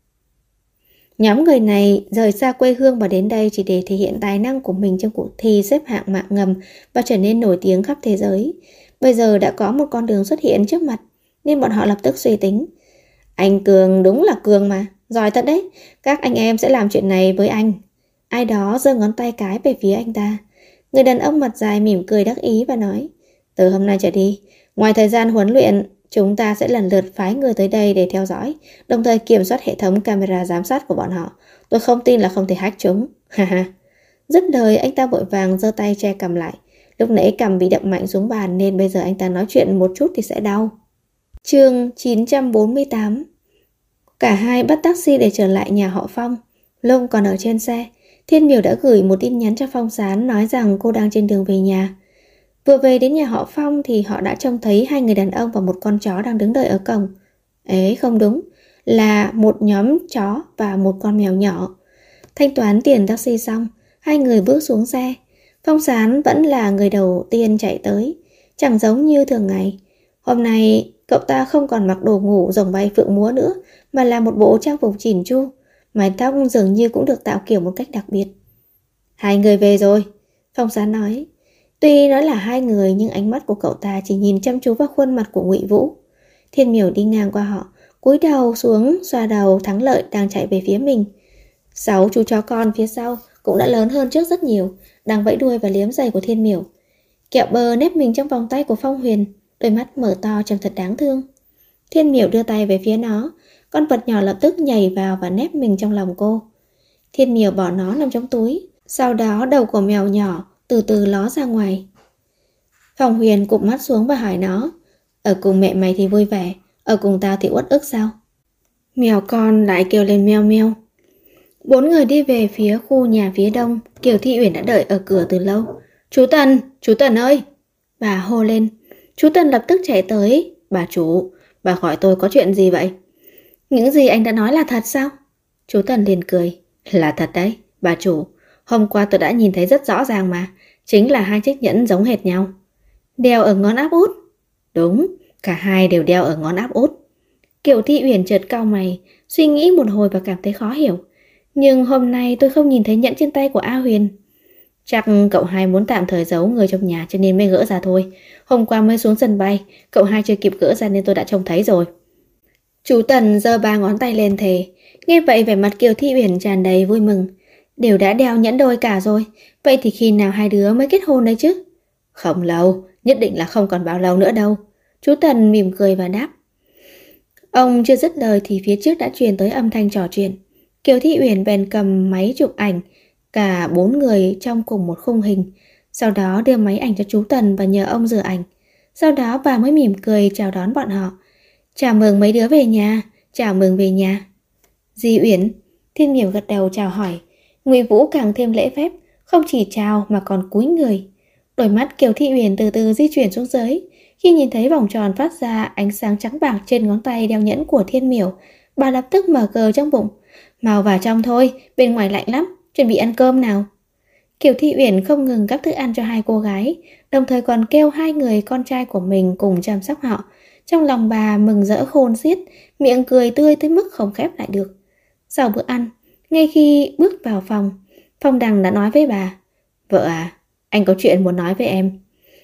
Nhóm người này rời xa quê hương và đến đây chỉ để thể hiện tài năng của mình trong cuộc thi xếp hạng mạng ngầm và trở nên nổi tiếng khắp thế giới. Bây giờ đã có một con đường xuất hiện trước mặt, nên bọn họ lập tức suy tính. Anh Cường đúng là Cường mà, giỏi thật đấy, các anh em sẽ làm chuyện này với anh. Ai đó giơ ngón tay cái về phía anh ta. Người đàn ông mặt dài mỉm cười đắc ý và nói, từ hôm nay trở đi, ngoài thời gian huấn luyện, chúng ta sẽ lần lượt phái người tới đây để theo dõi, đồng thời kiểm soát hệ thống camera giám sát của bọn họ. Tôi không tin là không thể hack chúng. Ha. Dứt lời, anh ta vội vàng giơ tay che cằm lại. Lúc nãy cằm bị đập mạnh xuống bàn nên bây giờ anh ta nói chuyện một chút thì sẽ đau. Chương 948. Cả hai bắt taxi để trở lại nhà họ Phong. Lông còn ở trên xe. Thiên Miểu đã gửi một tin nhắn cho Phong Sán nói rằng cô đang trên đường về nhà. Vừa về đến nhà họ Phong thì họ đã trông thấy hai người đàn ông và một con chó đang đứng đợi ở cổng. Ấy không đúng, là một nhóm chó và một con mèo nhỏ. Thanh toán tiền taxi xong, hai người bước xuống xe. Phong Sán vẫn là người đầu tiên chạy tới, chẳng giống như thường ngày. Hôm nay cậu ta không còn mặc đồ ngủ rồng bay phượng múa nữa, mà là một bộ trang phục chỉn chu. Mái tóc dường như cũng được tạo kiểu một cách đặc biệt. Hai người về rồi, Phong Sán nói. Tuy nói là hai người nhưng ánh mắt của cậu ta chỉ nhìn chăm chú vào khuôn mặt của Ngụy Vũ. Thiên Miểu đi ngang qua họ, cúi đầu xuống xoa đầu Thắng Lợi đang chạy về phía mình. 6 chú chó con phía sau cũng đã lớn hơn trước rất nhiều, đang vẫy đuôi và liếm giày của Thiên Miểu. Kẹo bơ nép mình trong vòng tay của Phong Huyền, đôi mắt mở to trông thật đáng thương. Thiên Miểu đưa tay về phía nó, con vật nhỏ lập tức nhảy vào và nép mình trong lòng cô. Thiên Miểu bỏ nó nằm trong túi, sau đó đầu của mèo nhỏ từ từ ló ra ngoài. Phong Huyền cụp mắt xuống và hỏi nó, ở cùng mẹ mày thì vui vẻ, ở cùng tao thì uất ức sao? Mèo con lại kêu lên meo meo. 4 người đi về phía khu nhà phía đông. Kiều Thị Uyển đã đợi ở cửa từ lâu. Chú Tần ơi! Bà hô lên. Chú Tần lập tức chạy tới. Bà chủ, bà hỏi tôi có chuyện gì vậy? Những gì anh đã nói là thật sao? Chú Tần liền cười. Là thật đấy, bà chủ. Hôm qua tôi đã nhìn thấy rất rõ ràng mà. Chính là hai chiếc nhẫn giống hệt nhau. Đeo ở ngón áp út. Đúng, cả hai đều đeo ở ngón áp út. Kiều Thị Uyển chợt cau mày, suy nghĩ một hồi và cảm thấy khó hiểu. Nhưng hôm nay tôi không nhìn thấy nhẫn trên tay của A Huyền. Chắc cậu hai muốn tạm thời giấu người trong nhà cho nên mới gỡ ra thôi. Hôm qua mới xuống sân bay, cậu hai chưa kịp gỡ ra nên tôi đã trông thấy rồi. Chú Tần giơ 3 ngón tay lên thề. Nghe vậy vẻ mặt Kiều Thị Uyển tràn đầy vui mừng. Đều đã đeo nhẫn đôi cả rồi, vậy thì khi nào hai đứa mới kết hôn đấy chứ? Không lâu, nhất định là không còn bao lâu nữa đâu. Chú Tần mỉm cười và đáp. Ông chưa dứt lời thì phía trước đã truyền tới âm thanh trò chuyện. Kiều Thị Uyển bèn cầm máy chụp ảnh, cả 4 người trong cùng một khung hình. Sau đó đưa máy ảnh cho chú Tần và nhờ ông rửa ảnh. Sau đó bà mới mỉm cười chào đón bọn họ. Chào mừng mấy đứa về nhà, chào mừng về nhà. Di Uyển, Thiên Miểu gật đầu chào hỏi. Ngụy Vũ càng thêm lễ phép, không chỉ chào mà còn cúi người. Đôi mắt Kiều Thị Uyển từ từ di chuyển xuống dưới. Khi nhìn thấy vòng tròn phát ra ánh sáng trắng bạc trên ngón tay đeo nhẫn của Thiên Miểu, bà lập tức mở cờ trong bụng. Mau vào trong thôi, bên ngoài lạnh lắm, chuẩn bị ăn cơm nào. Kiều Thị Uyển không ngừng gắp thức ăn cho hai cô gái, đồng thời còn kêu hai người con trai của mình cùng chăm sóc họ. Trong lòng bà mừng rỡ khôn xiết, miệng cười tươi tới mức không khép lại được. Sau bữa ăn, ngay khi bước vào phòng, Phong Đằng đã nói với bà: "Vợ à, anh có chuyện muốn nói với em."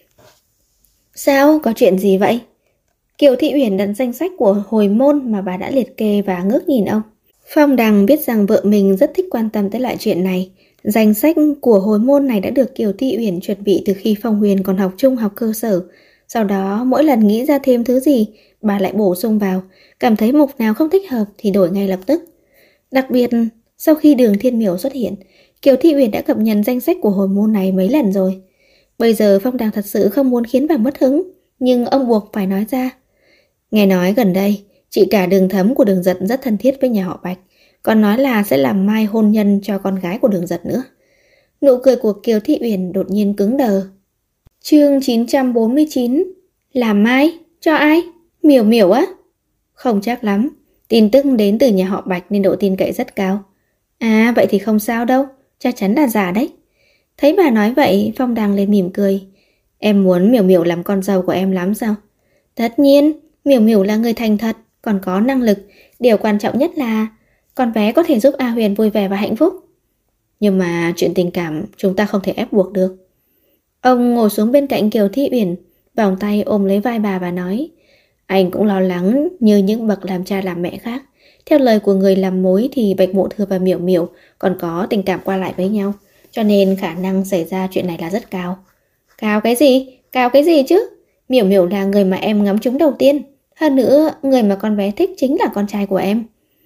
"Sao? Có chuyện gì vậy?" Kiều Thị Uyển đặt danh sách của hồi môn mà bà đã liệt kê và ngước nhìn ông. Phong Đằng biết rằng vợ mình rất thích quan tâm tới loại chuyện này. Danh sách của hồi môn này đã được Kiều Thị Uyển chuẩn bị từ khi Phong Huyền còn học trung học cơ sở. Sau đó mỗi lần nghĩ ra thêm thứ gì, bà lại bổ sung vào, cảm thấy mục nào không thích hợp thì đổi ngay lập tức. Đặc biệt, sau khi Đường Thiên Miểu xuất hiện, Kiều Thị Uyển đã cập nhật danh sách của hồi môn này mấy lần rồi. Bây giờ Phong Đằng thật sự không muốn khiến bà mất hứng, nhưng ông buộc phải nói ra. "Nghe nói gần đây, chị cả Đường Thấm của Đường Giật rất thân thiết với nhà họ Bạch, còn nói là sẽ làm mai hôn nhân cho con gái của Đường Giật nữa." Nụ cười của Kiều Thị Uyển đột nhiên cứng đờ. Chương 949. Làm mai? Cho ai? Miểu Miểu á? Không chắc lắm. Tin tức đến từ nhà họ Bạch nên độ tin cậy rất cao. À, vậy thì không sao đâu, chắc chắn là giả đấy. Thấy bà nói vậy, Phong Đằng lên mỉm cười. Em muốn Miểu Miểu làm con dâu của em lắm sao? Tất nhiên, Miểu Miểu là người thành thật, còn có năng lực. Điều quan trọng nhất là con bé có thể giúp A Huyền vui vẻ và hạnh phúc. Nhưng mà chuyện tình cảm chúng ta không thể ép buộc được. Ông ngồi xuống bên cạnh Kiều Thị Uyển, vòng tay ôm lấy vai bà và nói: Anh cũng lo lắng như những bậc làm cha làm mẹ khác. Theo lời của người làm mối thì Bạch Mộ Thừa và Miểu Miểu còn có tình cảm qua lại với nhau, cho nên khả năng xảy ra chuyện này là rất cao. Cao cái gì? Cao cái gì chứ? Miểu Miểu là người mà em ngắm trúng đầu tiên. Hơn nữa, người mà con bé thích chính là con trai của em.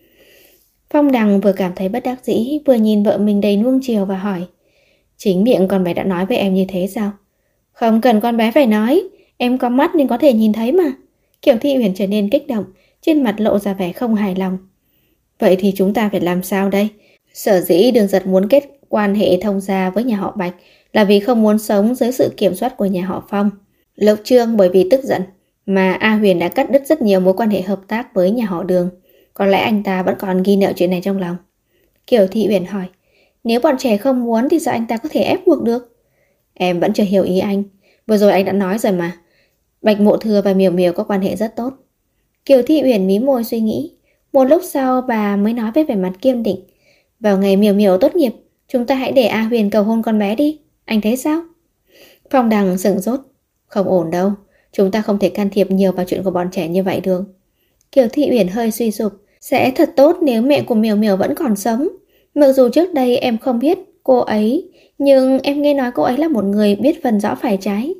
Phong Đằng vừa cảm thấy bất đắc dĩ, vừa nhìn vợ mình đầy nuông chiều và hỏi: Chính miệng con bé đã nói với em như thế sao? Không cần con bé phải nói, em có mắt nên có thể nhìn thấy mà. Kiều Thị Uyển trở nên kích động, trên mặt lộ ra vẻ không hài lòng. Vậy thì chúng ta phải làm sao đây? Sở dĩ Đường Giật muốn kết quan hệ thông gia với nhà họ Bạch là vì không muốn sống dưới sự kiểm soát của nhà họ Phong. Lộc Trương bởi vì tức giận mà A Huyền đã cắt đứt rất nhiều mối quan hệ hợp tác với nhà họ Đường. Có lẽ anh ta vẫn còn ghi nợ chuyện này trong lòng. Kiều Thị Uyển hỏi: Nếu bọn trẻ không muốn thì sao anh ta có thể ép buộc được? Em vẫn chưa hiểu ý anh. Vừa rồi anh đã nói rồi mà. Bạch Mộ Thừa và Miểu Miểu có quan hệ rất tốt. Kiều Thị Uyển mí môi suy nghĩ. Một lúc sau bà mới nói với vẻ mặt kiên định: Vào ngày Miểu Miểu tốt nghiệp, chúng ta hãy để A Huyền cầu hôn con bé đi. Anh thấy sao? Phong Đằng sửng sốt. Không ổn đâu. Chúng ta không thể can thiệp nhiều vào chuyện của bọn trẻ như vậy được. Kiều Thị Uyển hơi suy sụp. Sẽ thật tốt nếu mẹ của Miểu Miểu vẫn còn sống. Mặc dù trước đây em không biết cô ấy, nhưng em nghe nói cô ấy là một người biết phân rõ phải trái.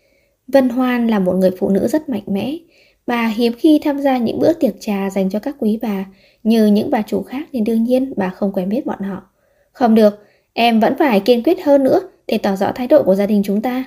Vân Hoan là một người phụ nữ rất mạnh mẽ. Bà hiếm khi tham gia những bữa tiệc trà dành cho các quý bà như những bà chủ khác, nên đương nhiên bà không quen biết bọn họ. Không được, em vẫn phải kiên quyết hơn nữa để tỏ rõ thái độ của gia đình chúng ta.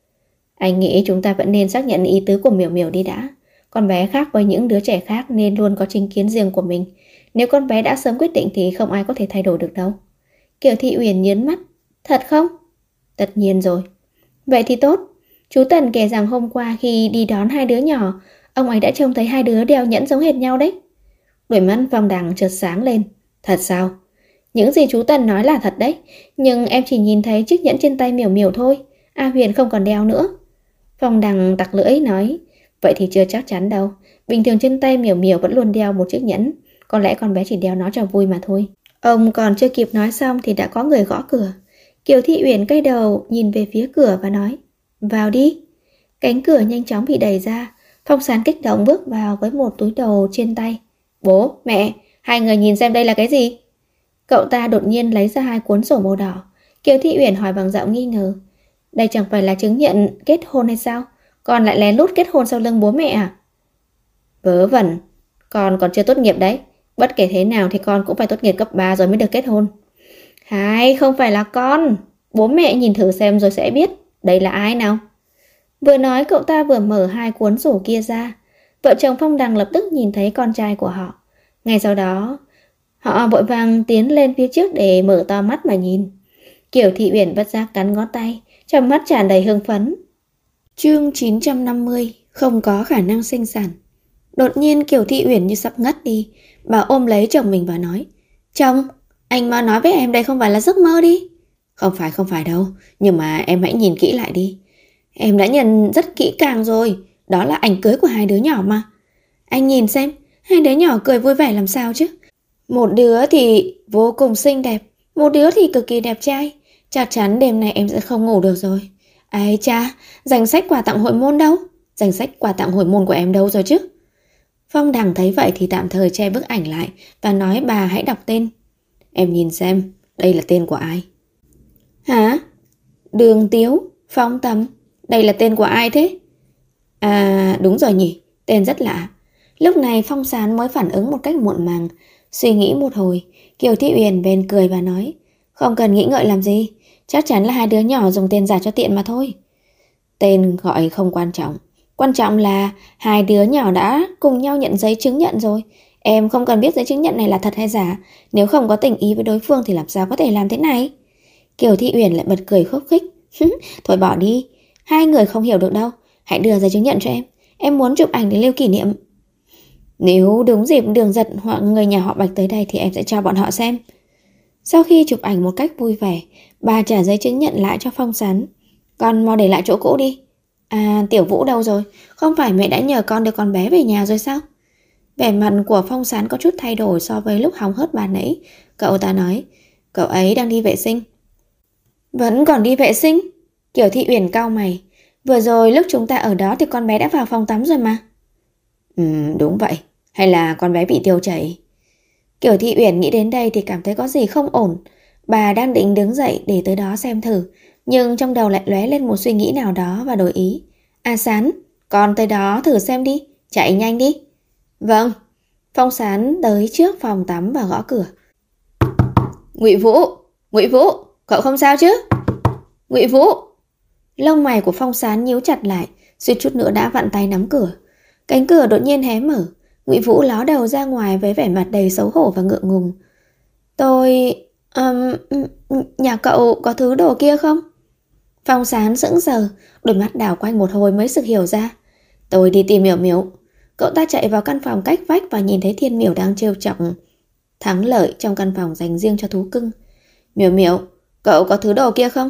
Anh nghĩ chúng ta vẫn nên xác nhận ý tứ của Miểu Miểu đi đã. Con bé khác với những đứa trẻ khác nên luôn có chính kiến riêng của mình. Nếu con bé đã sớm quyết định thì không ai có thể thay đổi được đâu. Kiều Thị Uyển nhớn mắt. Thật không? Tất nhiên rồi. Vậy thì tốt. Chú Tần kể rằng hôm qua khi đi đón hai đứa nhỏ, ông ấy đã trông thấy hai đứa đeo nhẫn giống hệt nhau đấy. Đôi mắt Phong Đằng chợt sáng lên. Thật sao? Những gì chú Tần nói là thật đấy. Nhưng em chỉ nhìn thấy chiếc nhẫn trên tay Miểu Miểu thôi. A Huyền không còn đeo nữa. Phong Đằng tặc lưỡi nói: Vậy thì chưa chắc chắn đâu. Bình thường trên tay Miểu Miểu vẫn luôn đeo một chiếc nhẫn. Có lẽ con bé chỉ đeo nó cho vui mà thôi. Ông còn chưa kịp nói xong thì đã có người gõ cửa. Kiều Thị Uyển quay đầu nhìn về phía cửa và nói: Vào đi. Cánh cửa nhanh chóng bị đẩy ra. Phong Sán kích động bước vào với một túi đồ trên tay. Bố, mẹ, hai người nhìn xem đây là cái gì? Cậu ta đột nhiên lấy ra hai cuốn sổ màu đỏ. Kiều Thị Uyển hỏi bằng giọng nghi ngờ: Đây chẳng phải là chứng nhận kết hôn hay sao? Con lại lén lút kết hôn sau lưng bố mẹ à? Vớ vẩn, con còn chưa tốt nghiệp đấy. Bất kể thế nào thì con cũng phải tốt nghiệp cấp 3 rồi mới được kết hôn. Hay, không phải là con. Bố mẹ nhìn thử xem rồi sẽ biết. Đây là ai nào? Vừa nói cậu ta vừa mở hai cuốn sổ kia ra. Vợ chồng Phong Đằng lập tức nhìn thấy con trai của họ. Ngay sau đó, họ vội vàng tiến lên phía trước để mở to mắt mà nhìn. Kiều Thị Uyển bất giác cắn ngón tay, trong mắt tràn đầy hưng phấn. Chương 950. Không có khả năng sinh sản. Đột nhiên Kiều Thị Uyển như sắp ngất đi. Bà ôm lấy chồng mình và nói: Chồng, anh mau nói với em đây không phải là giấc mơ đi. Không phải đâu, nhưng mà em hãy nhìn kỹ lại đi. Em đã nhìn rất kỹ càng rồi, đó là ảnh cưới của hai đứa nhỏ mà. Anh nhìn xem, hai đứa nhỏ cười vui vẻ làm sao chứ. Một đứa thì vô cùng xinh đẹp, một đứa thì cực kỳ đẹp trai. Chắc chắn đêm nay em sẽ không ngủ được rồi. Ái cha, danh sách quà tặng hồi môn đâu? Danh sách quà tặng hồi môn của em đâu rồi chứ? Phong Đằng thấy vậy thì tạm thời che bức ảnh lại và nói bà hãy đọc tên. Em nhìn xem, đây là tên của ai? Hả? Đường Tiếu, Phong Tầm, đây là tên của ai thế? À đúng rồi nhỉ, tên rất lạ. Lúc này Phong Sán mới phản ứng một cách muộn màng. Suy nghĩ một hồi, Kiều Thị Uyển bèn cười và nói, không cần nghĩ ngợi làm gì, chắc chắn là hai đứa nhỏ dùng tên giả cho tiện mà thôi. Tên gọi không quan trọng, quan trọng là hai đứa nhỏ đã cùng nhau nhận giấy chứng nhận rồi. Em không cần biết giấy chứng nhận này là thật hay giả, nếu không có tình ý với đối phương thì làm sao có thể làm thế này? Kiều Thị Uyển lại bật cười khúc khích. Thôi bỏ đi, hai người không hiểu được đâu, hãy đưa giấy chứng nhận cho em muốn chụp ảnh để lưu kỷ niệm. Nếu đúng dịp Đường Giật hoặc người nhà họ Bạch tới đây thì em sẽ cho bọn họ xem. Sau khi chụp ảnh một cách vui vẻ, bà trả giấy chứng nhận lại cho Phong Sán. Con mau để lại chỗ cũ đi. À, Tiểu Vũ đâu rồi? Không phải mẹ đã nhờ con đưa con bé về nhà rồi sao? Vẻ mặt của Phong Sán có chút thay đổi so với lúc hóng hớt ban nãy. Cậu ta nói, cậu ấy đang đi vệ sinh. Vẫn còn đi vệ sinh? Kiều Thị Uyển cau mày. Vừa rồi lúc chúng ta ở đó thì con bé đã vào phòng tắm rồi mà. Đúng vậy. Hay là con bé bị tiêu chảy? Kiều Thị Uyển nghĩ đến đây thì cảm thấy có gì không ổn. Bà đang định đứng dậy để tới đó xem thử, nhưng trong đầu lại lóe lên một suy nghĩ nào đó và đổi ý. À Sán, con tới đó thử xem đi, chạy nhanh đi. Vâng. Phong Sán tới trước phòng tắm và gõ cửa. Ngụy Vũ, Ngụy Vũ, cậu không sao chứ? Ngụy Vũ. Lông mày của Phong Sán nhíu chặt lại, suýt chút nữa đã vặn tay nắm cửa. Cánh cửa đột nhiên hé mở. Ngụy Vũ ló đầu ra ngoài với vẻ mặt đầy xấu hổ và ngượng ngùng. Tôi... nhà cậu có thứ đồ kia không? Phong Sán sững sờ, đôi mắt đảo quanh một hồi mới sực hiểu ra. Tôi đi tìm Miểu Miểu. Cậu ta chạy vào căn phòng cách vách và nhìn thấy Thiên Miểu đang trêu chọc Thắng Lợi trong căn phòng dành riêng cho thú cưng. Miểu Miểu, cậu có thứ đồ kia không?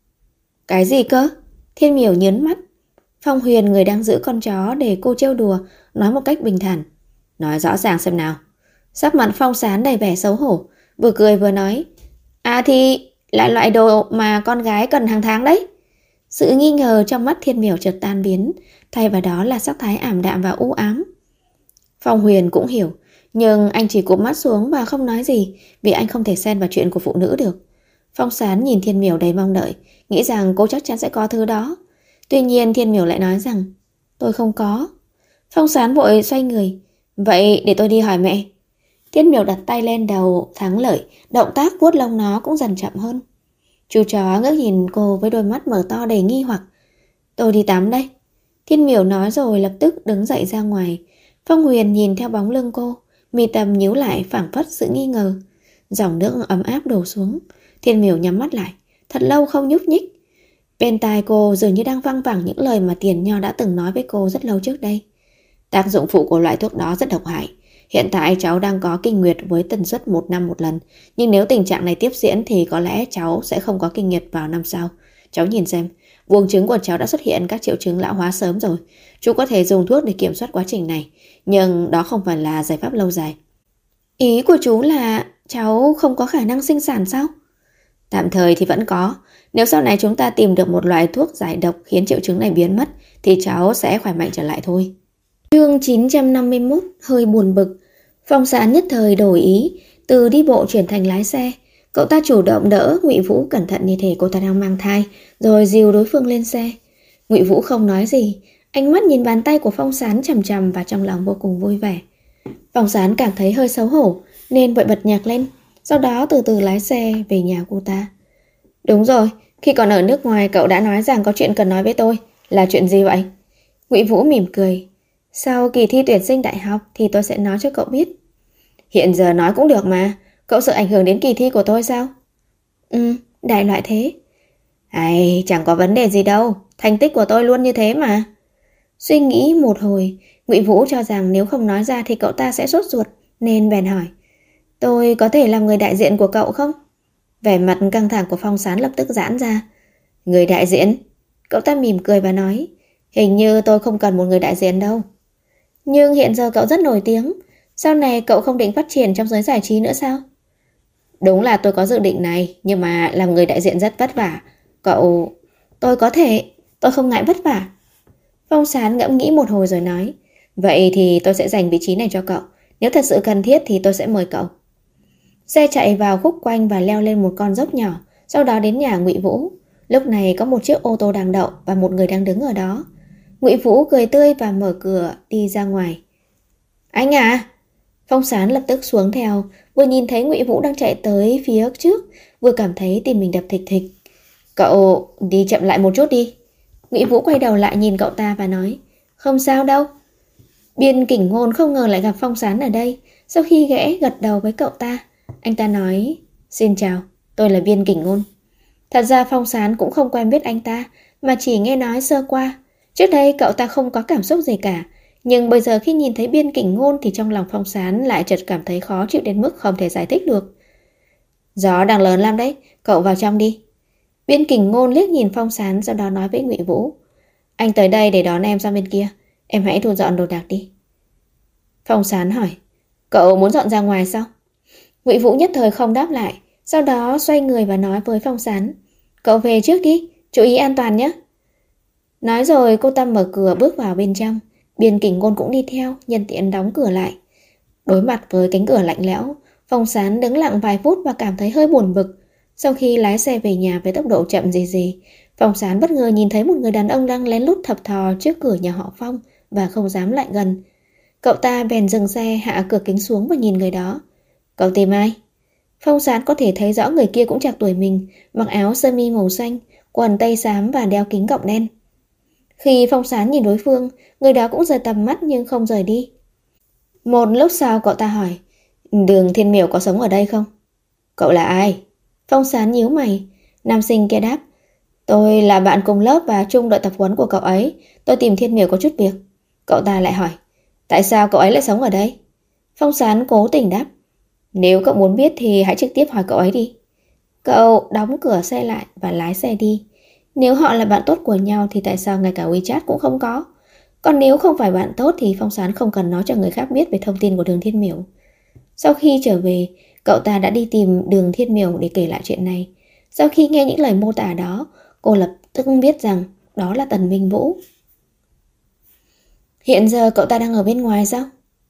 Cái gì cơ? Thiên Miểu nhớn mắt. Phong Huyền, người đang giữ con chó để cô trêu đùa, nói một cách bình thản. Nói rõ ràng xem nào. Sắc mặt Phong Sán đầy vẻ xấu hổ, vừa cười vừa nói. À thì là loại đồ mà con gái cần hàng tháng đấy. Sự nghi ngờ trong mắt Thiên Miểu chợt tan biến, thay vào đó là sắc thái ảm đạm và u ám. Phong Huyền cũng hiểu, nhưng anh chỉ cụp mắt xuống và không nói gì, vì anh không thể xen vào chuyện của phụ nữ được. Phong Sán nhìn Thiên Miểu đầy mong đợi, nghĩ rằng cô chắc chắn sẽ có thứ đó. Tuy nhiên Thiên Miểu lại nói rằng, tôi không có. Phong Sán vội xoay người. Vậy để tôi đi hỏi mẹ. Thiên Miểu đặt tay lên đầu Thắng Lợi, động tác vuốt lông nó cũng dần chậm hơn. Chú chó ngước nhìn cô với đôi mắt mở to đầy nghi hoặc. Tôi đi tắm đây. Thiên Miểu nói rồi lập tức đứng dậy ra ngoài. Phong Huyền nhìn theo bóng lưng cô, mi tâm nhíu lại phảng phất sự nghi ngờ. Dòng nước ấm áp đổ xuống. Thiên Miểu nhắm mắt lại, thật lâu không nhúc nhích. Bên tai cô dường như đang văng vẳng những lời mà Tiền Nho đã từng nói với cô rất lâu trước đây. Tác dụng phụ của loại thuốc đó rất độc hại. Hiện tại cháu đang có kinh nguyệt với tần suất 1 năm một lần. Nhưng nếu tình trạng này tiếp diễn thì có lẽ cháu sẽ không có kinh nguyệt vào năm sau. Cháu nhìn xem, buồng trứng của cháu đã xuất hiện các triệu chứng lão hóa sớm rồi. Chú có thể dùng thuốc để kiểm soát quá trình này, nhưng đó không phải là giải pháp lâu dài. Ý của chú là cháu không có khả năng sinh sản sao? Tạm thời thì vẫn có. Nếu sau này chúng ta tìm được một loại thuốc giải độc khiến triệu chứng này biến mất thì cháu sẽ khỏe mạnh trở lại thôi. Chương 951 hơi buồn bực. Phong Sán nhất thời đổi ý, từ đi bộ chuyển thành lái xe. Cậu ta chủ động đỡ Ngụy Vũ cẩn thận như thể cô ta đang mang thai, rồi dìu đối phương lên xe. Ngụy Vũ không nói gì, ánh mắt nhìn bàn tay của Phong Sán chằm chằm và trong lòng vô cùng vui vẻ. Phong Sán cảm thấy hơi xấu hổ nên vội bật nhạc lên, sau đó từ từ lái xe về nhà cô ta. Đúng rồi, khi còn ở nước ngoài cậu đã nói rằng có chuyện cần nói với tôi. Là chuyện gì vậy? Ngụy Vũ mỉm cười. Sau kỳ thi tuyển sinh đại học thì tôi sẽ nói cho cậu biết. Hiện giờ nói cũng được mà. Cậu sợ ảnh hưởng đến kỳ thi của tôi sao? Đại loại thế. Ai, chẳng có vấn đề gì đâu. Thành tích của tôi luôn như thế mà. Suy nghĩ một hồi, Ngụy Vũ cho rằng nếu không nói ra thì cậu ta sẽ sốt ruột, nên bèn hỏi. Tôi có thể làm người đại diện của cậu không? Vẻ mặt căng thẳng của Phong Sán lập tức giãn ra. Người đại diện? Cậu ta mỉm cười và nói, hình như tôi không cần một người đại diện đâu. Nhưng hiện giờ cậu rất nổi tiếng, sau này cậu không định phát triển trong giới giải trí nữa sao? Đúng là tôi có dự định này, nhưng mà làm người đại diện rất vất vả. Cậu... Tôi có thể, tôi không ngại vất vả. Phong Sán ngẫm nghĩ một hồi rồi nói, vậy thì tôi sẽ dành vị trí này cho cậu. Nếu thật sự cần thiết thì tôi sẽ mời cậu. Xe chạy vào khúc quanh và leo lên một con dốc nhỏ, sau đó đến nhà Ngụy Vũ. Lúc này có một chiếc ô tô đang đậu và một người đang đứng ở đó. Ngụy Vũ cười tươi và mở cửa đi ra ngoài. Anh à! Phong Sán lập tức xuống theo, vừa nhìn thấy Ngụy Vũ đang chạy tới phía trước, vừa cảm thấy tim mình đập thịch thịch. Cậu đi chậm lại một chút đi. Ngụy Vũ quay đầu lại nhìn cậu ta và nói, không sao đâu. Biên Kình Ngôn không ngờ lại gặp Phong Sán ở đây. Sau khi ghẽ gật đầu với cậu ta, anh ta nói, xin chào, tôi là Biên Kình Ngôn. Thật ra Phong Sán cũng không quen biết anh ta, mà chỉ nghe nói sơ qua. Trước đây cậu ta không có cảm xúc gì cả, nhưng bây giờ khi nhìn thấy Biên Kình Ngôn thì trong lòng Phong Sán lại chợt cảm thấy khó chịu đến mức không thể giải thích được. Gió đang lớn lắm đấy, cậu vào trong đi. Biên Kình Ngôn liếc nhìn Phong Sán, sau đó nói với Ngụy Vũ, anh tới đây để đón em sang bên kia, em hãy thu dọn đồ đạc đi. Phong Sán hỏi, cậu muốn dọn ra ngoài sao? Ngụy Vũ nhất thời không đáp lại, sau đó xoay người và nói với Phong Sán, cậu về trước đi, chú ý an toàn nhé. Nói rồi cô ta mở cửa bước vào bên trong. Biên Kình Ngôn cũng đi theo, nhân tiện đóng cửa lại. Đối mặt với cánh cửa lạnh lẽo, Phong Sán đứng lặng vài phút và cảm thấy hơi buồn bực. Sau khi lái xe về nhà với tốc độ chậm gì, Phong Sán bất ngờ nhìn thấy một người đàn ông đang lén lút thập thò trước cửa nhà họ Phong và không dám lại gần. Cậu ta bèn dừng xe, hạ cửa kính xuống và nhìn người đó. Cậu tìm ai? Phong Sán có thể thấy rõ người kia cũng chạc tuổi mình, mặc áo sơ mi màu xanh, quần tây xám và đeo kính gọng đen. Khi Phong Sán nhìn đối phương, người đó cũng rời tầm mắt nhưng không rời đi. Một lúc sau cậu ta hỏi, Đường Thiên Miểu có sống ở đây không? Cậu là ai? Phong Sán nhíu mày. Nam sinh kia đáp, tôi là bạn cùng lớp và chung đội tập huấn của cậu ấy. Tôi tìm Thiên Miểu có chút việc. Cậu ta lại hỏi, tại sao cậu ấy lại sống ở đây? Phong Sán cố tình đáp, nếu cậu muốn biết thì hãy trực tiếp hỏi cậu ấy đi. Cậu đóng cửa xe lại và lái xe đi. Nếu họ là bạn tốt của nhau thì tại sao ngay cả WeChat cũng không có? Còn nếu không phải bạn tốt thì Phong Sán không cần nói cho người khác biết về thông tin của Đường Thiên Miểu. Sau khi trở về, cậu ta đã đi tìm Đường Thiên Miểu để kể lại chuyện này. Sau khi nghe những lời mô tả đó, cô lập tức biết rằng đó là Tần Minh Vũ. Hiện giờ cậu ta đang ở bên ngoài sao?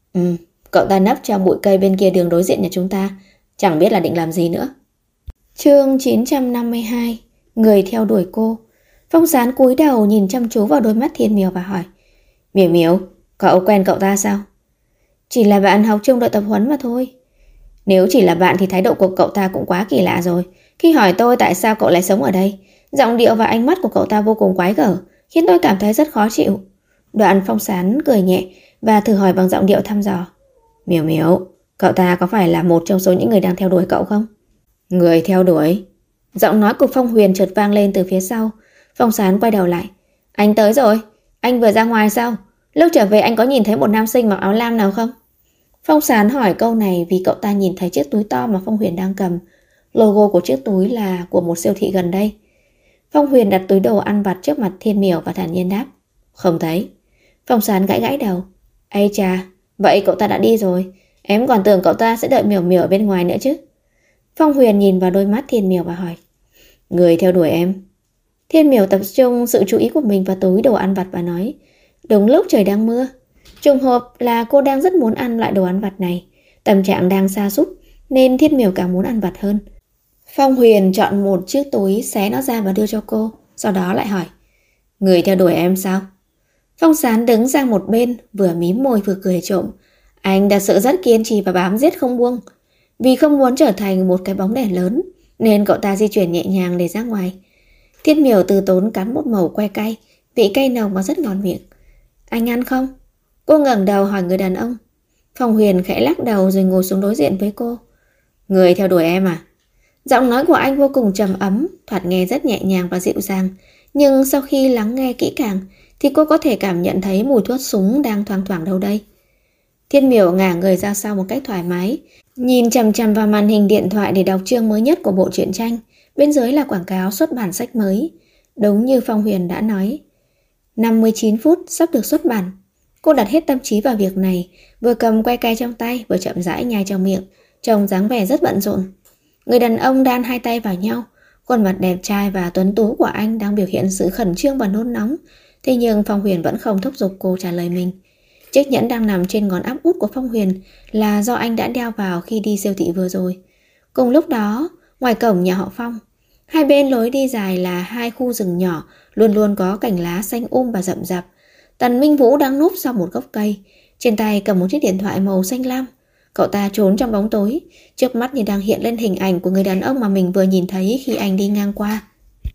Cậu ta nấp trong bụi cây bên kia đường đối diện nhà chúng ta, chẳng biết là định làm gì nữa. Chương 952, người theo đuổi cô. Phong Sán cúi đầu nhìn chăm chú vào đôi mắt Thiên Miểu và hỏi, Miểu Miểu, cậu quen cậu ta sao? Chỉ là bạn học chung đội tập huấn mà thôi. Nếu chỉ là bạn thì thái độ của cậu ta cũng quá kỳ lạ rồi. Khi hỏi tôi tại sao cậu lại sống ở đây, giọng điệu và ánh mắt của cậu ta vô cùng quái gở, khiến tôi cảm thấy rất khó chịu. Đoạn Phong Sán cười nhẹ và thử hỏi bằng giọng điệu thăm dò, Miểu Miểu, cậu ta có phải là một trong số những người đang theo đuổi cậu không? Người theo đuổi? Giọng nói của Phong Huyền chợt vang lên từ phía sau. Phong Sán quay đầu lại. Anh tới rồi, anh vừa ra ngoài sao? Lúc trở về anh có nhìn thấy một nam sinh mặc áo lam nào không? Phong Sán hỏi câu này vì cậu ta nhìn thấy chiếc túi to mà Phong Huyền đang cầm. Logo của chiếc túi là của một siêu thị gần đây. Phong Huyền đặt túi đồ ăn vặt trước mặt Thiên Miểu và thản nhiên đáp, không thấy. Phong Sán gãi gãi đầu. Ây chà, vậy cậu ta đã đi rồi. Em còn tưởng cậu ta sẽ đợi Miểu Miểu ở bên ngoài nữa chứ. Phong Huyền nhìn vào đôi mắt Thiên Miểu và hỏi, người theo đuổi em? Thiên Miểu tập trung sự chú ý của mình vào túi đồ ăn vặt và nói, đúng lúc trời đang mưa. Trùng hợp là cô đang rất muốn ăn loại đồ ăn vặt này. Tâm trạng đang sa sút nên Thiên Miểu càng muốn ăn vặt hơn. Phong Huyền chọn một chiếc túi, xé nó ra và đưa cho cô. Sau đó lại hỏi, người theo đuổi em sao? Phong Sán đứng sang một bên, vừa mím môi vừa cười trộm. Anh thật sự rất kiên trì và bám giết không buông. Vì không muốn trở thành một cái bóng đèn lớn nên cậu ta di chuyển nhẹ nhàng để ra ngoài. Thiên Miểu từ tốn cắn một mẩu que cay, vị cay nồng và rất ngon miệng. Anh ăn không? Cô ngẩng đầu hỏi người đàn ông. Phong Huyền khẽ lắc đầu rồi ngồi xuống đối diện với cô. Người theo đuổi em à? Giọng nói của anh vô cùng trầm ấm, thoạt nghe rất nhẹ nhàng và dịu dàng. Nhưng sau khi lắng nghe kỹ càng thì cô có thể cảm nhận thấy mùi thuốc súng đang thoang thoảng đâu đây. Thiên Miểu ngả người ra sau một cách thoải mái, nhìn chằm chằm vào màn hình điện thoại để đọc chương mới nhất của bộ truyện tranh. Bên dưới là quảng cáo xuất bản sách mới. Đúng như Phong Huyền đã nói, 59 phút sắp được xuất bản. Cô đặt hết tâm trí vào việc này, vừa cầm que cay trong tay, vừa chậm rãi nhai trong miệng, trông dáng vẻ rất bận rộn. Người đàn ông đan hai tay vào nhau, khuôn mặt đẹp trai và tuấn tú của anh đang biểu hiện sự khẩn trương và nôn nóng. Thế nhưng Phong Huyền vẫn không thúc giục cô trả lời mình. Chiếc nhẫn đang nằm trên ngón áp út của Phong Huyền là do anh đã đeo vào khi đi siêu thị vừa rồi. Cùng lúc đó, ngoài cổng nhà họ Phong, hai bên lối đi dài là hai khu rừng nhỏ, luôn luôn có cành lá xanh và rậm rạp. Tần Minh Vũ đang núp sau một gốc cây, trên tay cầm một chiếc điện thoại màu xanh lam. Cậu ta trốn trong bóng tối, trước mắt như đang hiện lên hình ảnh của người đàn ông mà mình vừa nhìn thấy khi anh đi ngang qua.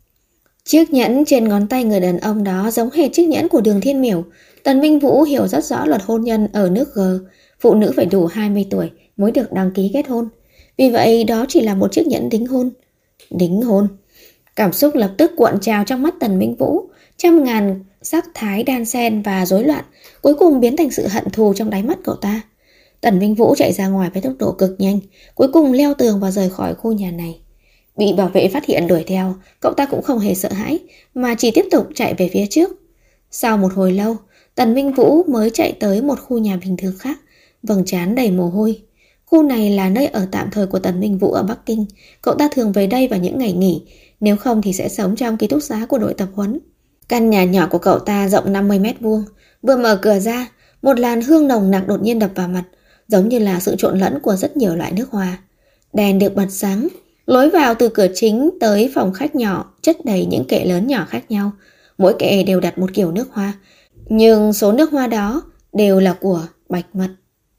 Chiếc nhẫn trên ngón tay người đàn ông đó giống hệt chiếc nhẫn của Đường Thiên Miểu. Tần Minh Vũ hiểu rất rõ luật hôn nhân ở nước G, phụ nữ phải đủ 20 tuổi mới được đăng ký kết hôn. Vì vậy đó chỉ là một chiếc nhẫn đính hôn. Đính hôn. Cảm xúc lập tức cuộn trào trong mắt Tần Minh Vũ, trăm ngàn sắc thái đan xen và rối loạn, cuối cùng biến thành sự hận thù trong đáy mắt cậu ta. Tần Minh Vũ chạy ra ngoài với tốc độ cực nhanh, cuối cùng leo tường và rời khỏi khu nhà này. Bị bảo vệ phát hiện đuổi theo, cậu ta cũng không hề sợ hãi, mà chỉ tiếp tục chạy về phía trước. Sau một hồi lâu, Tần Minh Vũ mới chạy tới một khu nhà bình thường khác, vầng trán đầy mồ hôi. Khu này là nơi ở tạm thời của Tần Minh Vũ ở Bắc Kinh. Cậu ta thường về đây vào những ngày nghỉ, nếu không thì sẽ sống trong ký túc xá của đội tập huấn. Căn nhà nhỏ của cậu ta rộng 50 mét vuông. Vừa mở cửa ra, một làn hương nồng nặc đột nhiên đập vào mặt, giống như là sự trộn lẫn của rất nhiều loại nước hoa. Đèn được bật sáng, lối vào từ cửa chính tới phòng khách nhỏ chất đầy những kệ lớn nhỏ khác nhau. Mỗi kệ đều đặt một kiểu nước hoa, nhưng số nước hoa đó đều là của Bạch Mật.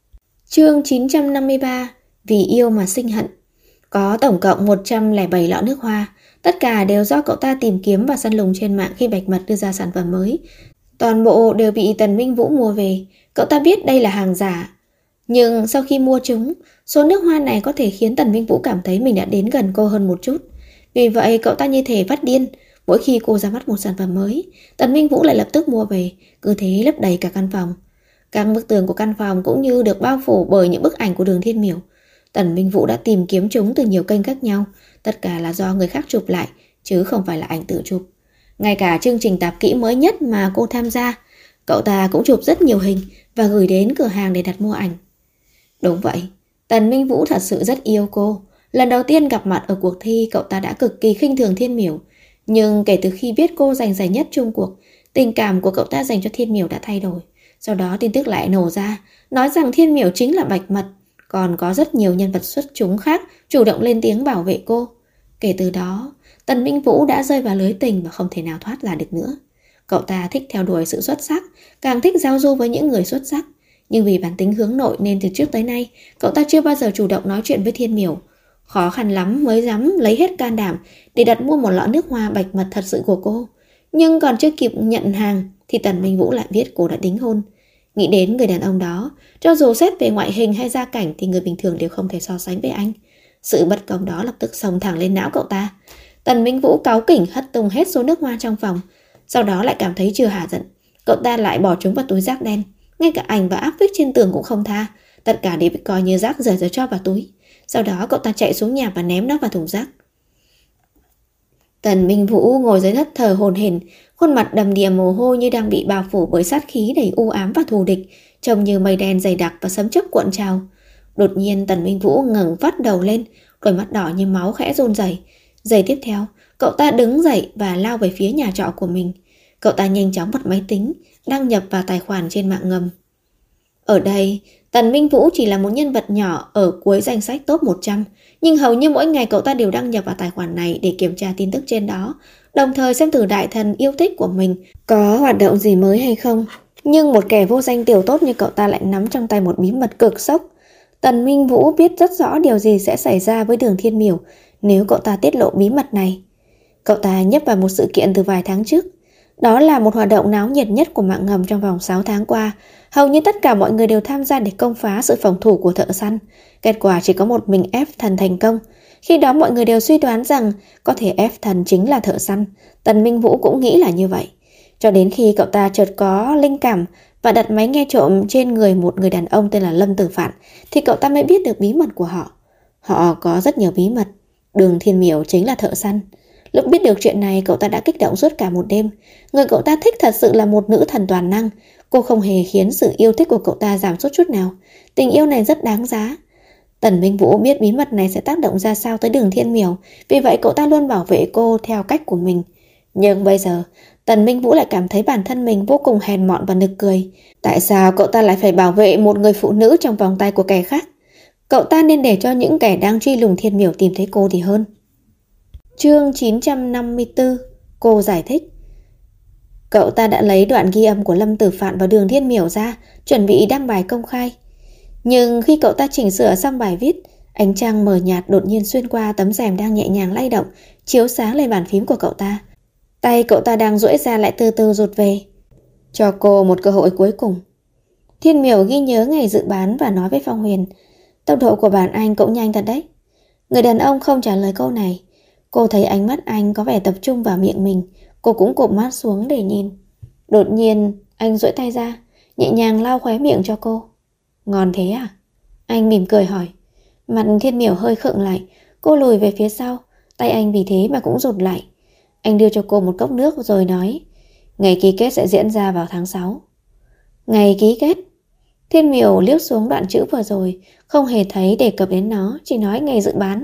Chương 953, vì yêu mà sinh hận. Có tổng cộng 107 lọ nước hoa, tất cả đều do cậu ta tìm kiếm và săn lùng trên mạng khi Bạch Mật đưa ra sản phẩm mới. Toàn bộ đều bị Tần Minh Vũ mua về. Cậu ta biết đây là hàng giả, nhưng sau khi mua chúng, số nước hoa này có thể khiến Tần Minh Vũ cảm thấy mình đã đến gần cô hơn một chút. Vì vậy cậu ta như thể phát điên. Mỗi khi cô ra mắt một sản phẩm mới, Tần Minh Vũ lại lập tức mua về, cứ thế lấp đầy cả căn phòng. Các bức tường của căn phòng cũng như được bao phủ bởi những bức ảnh của Đường Thiên Miểu. Tần Minh Vũ đã tìm kiếm chúng từ nhiều kênh khác nhau, tất cả là do người khác chụp lại, chứ không phải là ảnh tự chụp. Ngay cả chương trình tạp kỹ mới nhất mà cô tham gia, cậu ta cũng chụp rất nhiều hình và gửi đến cửa hàng để đặt mua ảnh. Đúng vậy, Tần Minh Vũ thật sự rất yêu cô. Lần đầu tiên gặp mặt ở cuộc thi, cậu ta đã cực kỳ khinh thường Thiên Miểu. Nhưng kể từ khi biết cô giành giải nhất chung cuộc, tình cảm của cậu ta dành cho Thiên Miểu đã thay đổi. Sau đó tin tức lại nổ ra, nói rằng Thiên Miểu chính là Bạch Mật. Còn có rất nhiều nhân vật xuất chúng khác chủ động lên tiếng bảo vệ cô. Kể từ đó, Tần Minh Vũ đã rơi vào lưới tình và không thể nào thoát ra được nữa. Cậu ta thích theo đuổi sự xuất sắc, càng thích giao du với những người xuất sắc. Nhưng vì bản tính hướng nội nên từ trước tới nay, cậu ta chưa bao giờ chủ động nói chuyện với Thiên Miểu. Khó khăn lắm mới dám lấy hết can đảm để đặt mua một lọ nước hoa Bạch Mật thật sự của cô. Nhưng còn chưa kịp nhận hàng thì Tần Minh Vũ lại biết cô đã đính hôn. Nghĩ đến người đàn ông đó, cho dù xét về ngoại hình hay gia cảnh thì người bình thường đều không thể so sánh với anh. Sự bất công đó lập tức xông thẳng lên não cậu ta. Tần Minh Vũ cáu kỉnh hất tung hết số nước hoa trong phòng. Sau đó lại cảm thấy chưa hả giận, cậu ta lại bỏ chúng vào túi rác đen. Ngay cả ảnh và áp phích trên tường cũng không tha, tất cả đều bị coi như rác rời rồi cho vào túi. Sau đó cậu ta chạy xuống nhà và ném nó vào thùng rác. Tần Minh Vũ ngồi dưới đất thở hổn hển, khuôn mặt đầm đìa mồ hôi như đang bị bao phủ bởi sát khí đầy u ám và thù địch, trông như mây đen dày đặc và sấm chớp cuộn trào. Đột nhiên Tần Minh Vũ ngẩng vắt đầu lên, đôi mắt đỏ như máu khẽ run rẩy. Giây tiếp theo, cậu ta đứng dậy và lao về phía nhà trọ của mình. Cậu ta nhanh chóng bật máy tính, đăng nhập vào tài khoản trên mạng ngầm. Ở đây, Tần Minh Vũ chỉ là một nhân vật nhỏ ở cuối danh sách top 100, nhưng hầu như mỗi ngày cậu ta đều đăng nhập vào tài khoản này để kiểm tra tin tức trên đó, đồng thời xem thử đại thần yêu thích của mình có hoạt động gì mới hay không. Nhưng một kẻ vô danh tiểu tốt như cậu ta lại nắm trong tay một bí mật cực sốc. Tần Minh Vũ biết rất rõ điều gì sẽ xảy ra với Đường Thiên Miểu nếu cậu ta tiết lộ bí mật này. Cậu ta nhấp vào một sự kiện từ vài tháng trước. Đó là một hoạt động náo nhiệt nhất của mạng ngầm trong vòng 6 tháng qua. Hầu như tất cả mọi người đều tham gia để công phá sự phòng thủ của thợ săn. Kết quả chỉ có một mình F thần thành công. Khi đó mọi người đều suy đoán rằng có thể F thần chính là thợ săn. Tần Minh Vũ cũng nghĩ là như vậy. Cho đến khi cậu ta chợt có linh cảm và đặt máy nghe trộm trên người một người đàn ông tên là Lâm Tử Phạn, thì cậu ta mới biết được bí mật của họ. Họ có rất nhiều bí mật. Đường Thiên Miểu chính là thợ săn. Lúc biết được chuyện này, cậu ta đã kích động suốt cả một đêm. Người cậu ta thích thật sự là một nữ thần toàn năng. Cô không hề khiến sự yêu thích của cậu ta giảm sút chút nào. Tình yêu này rất đáng giá. Tần Minh Vũ biết bí mật này sẽ tác động ra sao tới Đường Thiên Miểu, vì vậy cậu ta luôn bảo vệ cô theo cách của mình. Nhưng bây giờ, Tần Minh Vũ lại cảm thấy bản thân mình vô cùng hèn mọn và nực cười. Tại sao cậu ta lại phải bảo vệ một người phụ nữ trong vòng tay của kẻ khác? Cậu ta nên để cho những kẻ đang truy lùng Thiên Miểu tìm thấy cô thì hơn. Chương 954. Cô giải thích. Cậu ta đã lấy đoạn ghi âm của Lâm Tử Phạn và Đường Thiên Miểu ra, chuẩn bị đăng bài công khai. Nhưng khi cậu ta chỉnh sửa xong bài viết, ánh trăng mờ nhạt đột nhiên xuyên qua tấm rèm đang nhẹ nhàng lay động, chiếu sáng lên bàn phím của cậu ta. Tay cậu ta đang duỗi ra lại từ từ rụt về. Cho cô một cơ hội cuối cùng. Thiên Miểu ghi nhớ ngày dự bán và nói với Phong Huyền. Tốc độ của bạn anh cũng nhanh thật đấy. Người đàn ông không trả lời câu này. Cô thấy ánh mắt anh có vẻ tập trung vào miệng mình. Cô cũng cụp mắt xuống để nhìn. Đột nhiên anh duỗi tay ra, nhẹ nhàng lau khóe miệng cho cô. Ngon thế à? Anh mỉm cười hỏi. Mặt Thiên Miểu hơi khựng lại. Cô lùi về phía sau. Tay anh vì thế mà cũng rụt lại. Anh đưa cho cô một cốc nước rồi nói. Ngày ký kết sẽ diễn ra vào tháng 6. Ngày ký kết? Thiên Miểu liếc xuống đoạn chữ vừa rồi, không hề thấy đề cập đến nó, chỉ nói ngày dự bán.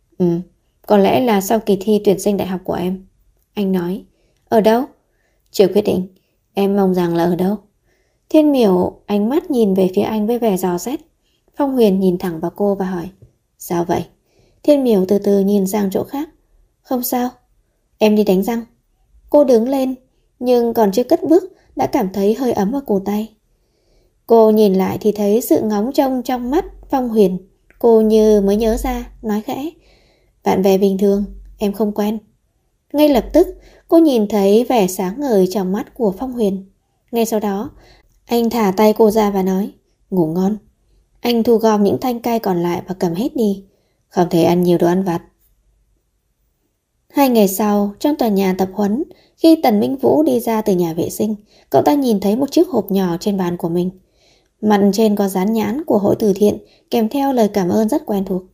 Có lẽ là sau kỳ thi tuyển sinh đại học của em. Anh nói. Ở đâu? Chưa quyết định. Em mong rằng là ở đâu? Thiên Miểu ánh mắt nhìn về phía anh với vẻ dò xét. Phong Huyền nhìn thẳng vào cô và hỏi. Sao vậy? Thiên Miểu từ từ nhìn sang chỗ khác. Không sao. Em đi đánh răng. Cô đứng lên, nhưng còn chưa cất bước đã cảm thấy hơi ấm ở cổ tay. Cô nhìn lại thì thấy sự ngóng trông trong mắt Phong Huyền. Cô như mới nhớ ra, nói khẽ. Bạn bè bình thường, em không quen. Ngay lập tức, cô nhìn thấy vẻ sáng ngời trong mắt của Phong Huyền. Ngay sau đó, anh thả tay cô ra và nói. Ngủ ngon. Anh thu gom những thanh cay còn lại và cầm hết đi. Không thể ăn nhiều đồ ăn vặt. 2 ngày sau, trong tòa nhà tập huấn, khi Tần Minh Vũ đi ra từ nhà vệ sinh, cậu ta nhìn thấy một chiếc hộp nhỏ trên bàn của mình. Mặt trên có dán nhãn của hội từ thiện, kèm theo lời cảm ơn rất quen thuộc.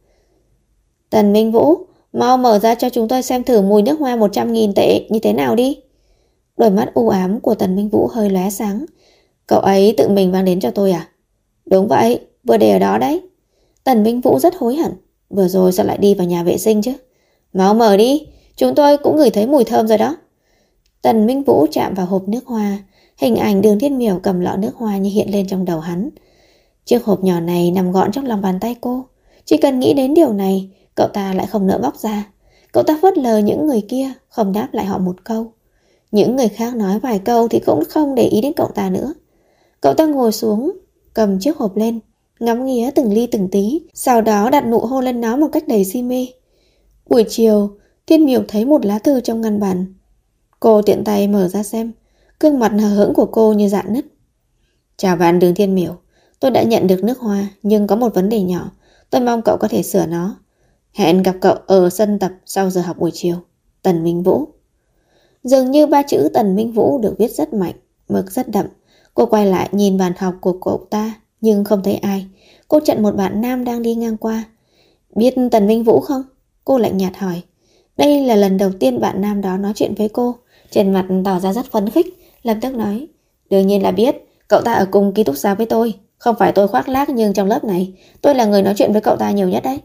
Tần Minh Vũ, mau mở ra cho chúng tôi xem thử mùi nước hoa 100.000 tệ như thế nào đi. Đôi mắt u ám của Tần Minh Vũ hơi lóe sáng. Cậu ấy tự mình mang đến cho tôi à? Đúng vậy, vừa để ở đó đấy. Tần Minh Vũ rất hối hận. Vừa rồi sao lại đi vào nhà vệ sinh chứ? Mau mở đi, chúng tôi cũng ngửi thấy mùi thơm rồi đó. Tần Minh Vũ chạm vào hộp nước hoa. Hình ảnh Đường Thiên Miểu cầm lọ nước hoa như hiện lên trong đầu hắn. Chiếc hộp nhỏ này nằm gọn trong lòng bàn tay cô. Chỉ cần nghĩ đến điều này, cậu ta lại không nỡ bóc ra. Cậu ta phớt lờ những người kia, không đáp lại họ một câu. Những người khác nói vài câu thì cũng không để ý đến cậu ta nữa. Cậu ta ngồi xuống, cầm chiếc hộp lên, ngắm nghía từng ly từng tí, sau đó đặt nụ hôn lên nó một cách đầy si mê. Buổi chiều, Thiên Miểu thấy một lá thư trong ngăn bàn. Cô tiện tay mở ra xem. Gương mặt hờ hững của cô như rạn nứt. Chào bạn Đường Thiên Miểu. Tôi đã nhận được nước hoa, nhưng có một vấn đề nhỏ. Tôi mong cậu có thể sửa nó. Hẹn gặp cậu ở sân tập sau giờ học buổi chiều. Tần Minh Vũ. Dường như 3 chữ Tần Minh Vũ được viết rất mạnh, mực rất đậm. Cô quay lại nhìn bàn học của cậu ta, nhưng không thấy ai. Cô chặn một bạn nam đang đi ngang qua. Biết Tần Minh Vũ không? Cô lạnh nhạt hỏi. Đây là lần đầu tiên bạn nam đó nói chuyện với cô. Trên mặt tỏ ra rất phấn khích, lập tức nói. Đương nhiên là biết, cậu ta ở cùng ký túc xá với tôi. Không phải tôi khoác lác, nhưng trong lớp này tôi là người nói chuyện với cậu ta nhiều nhất đấy.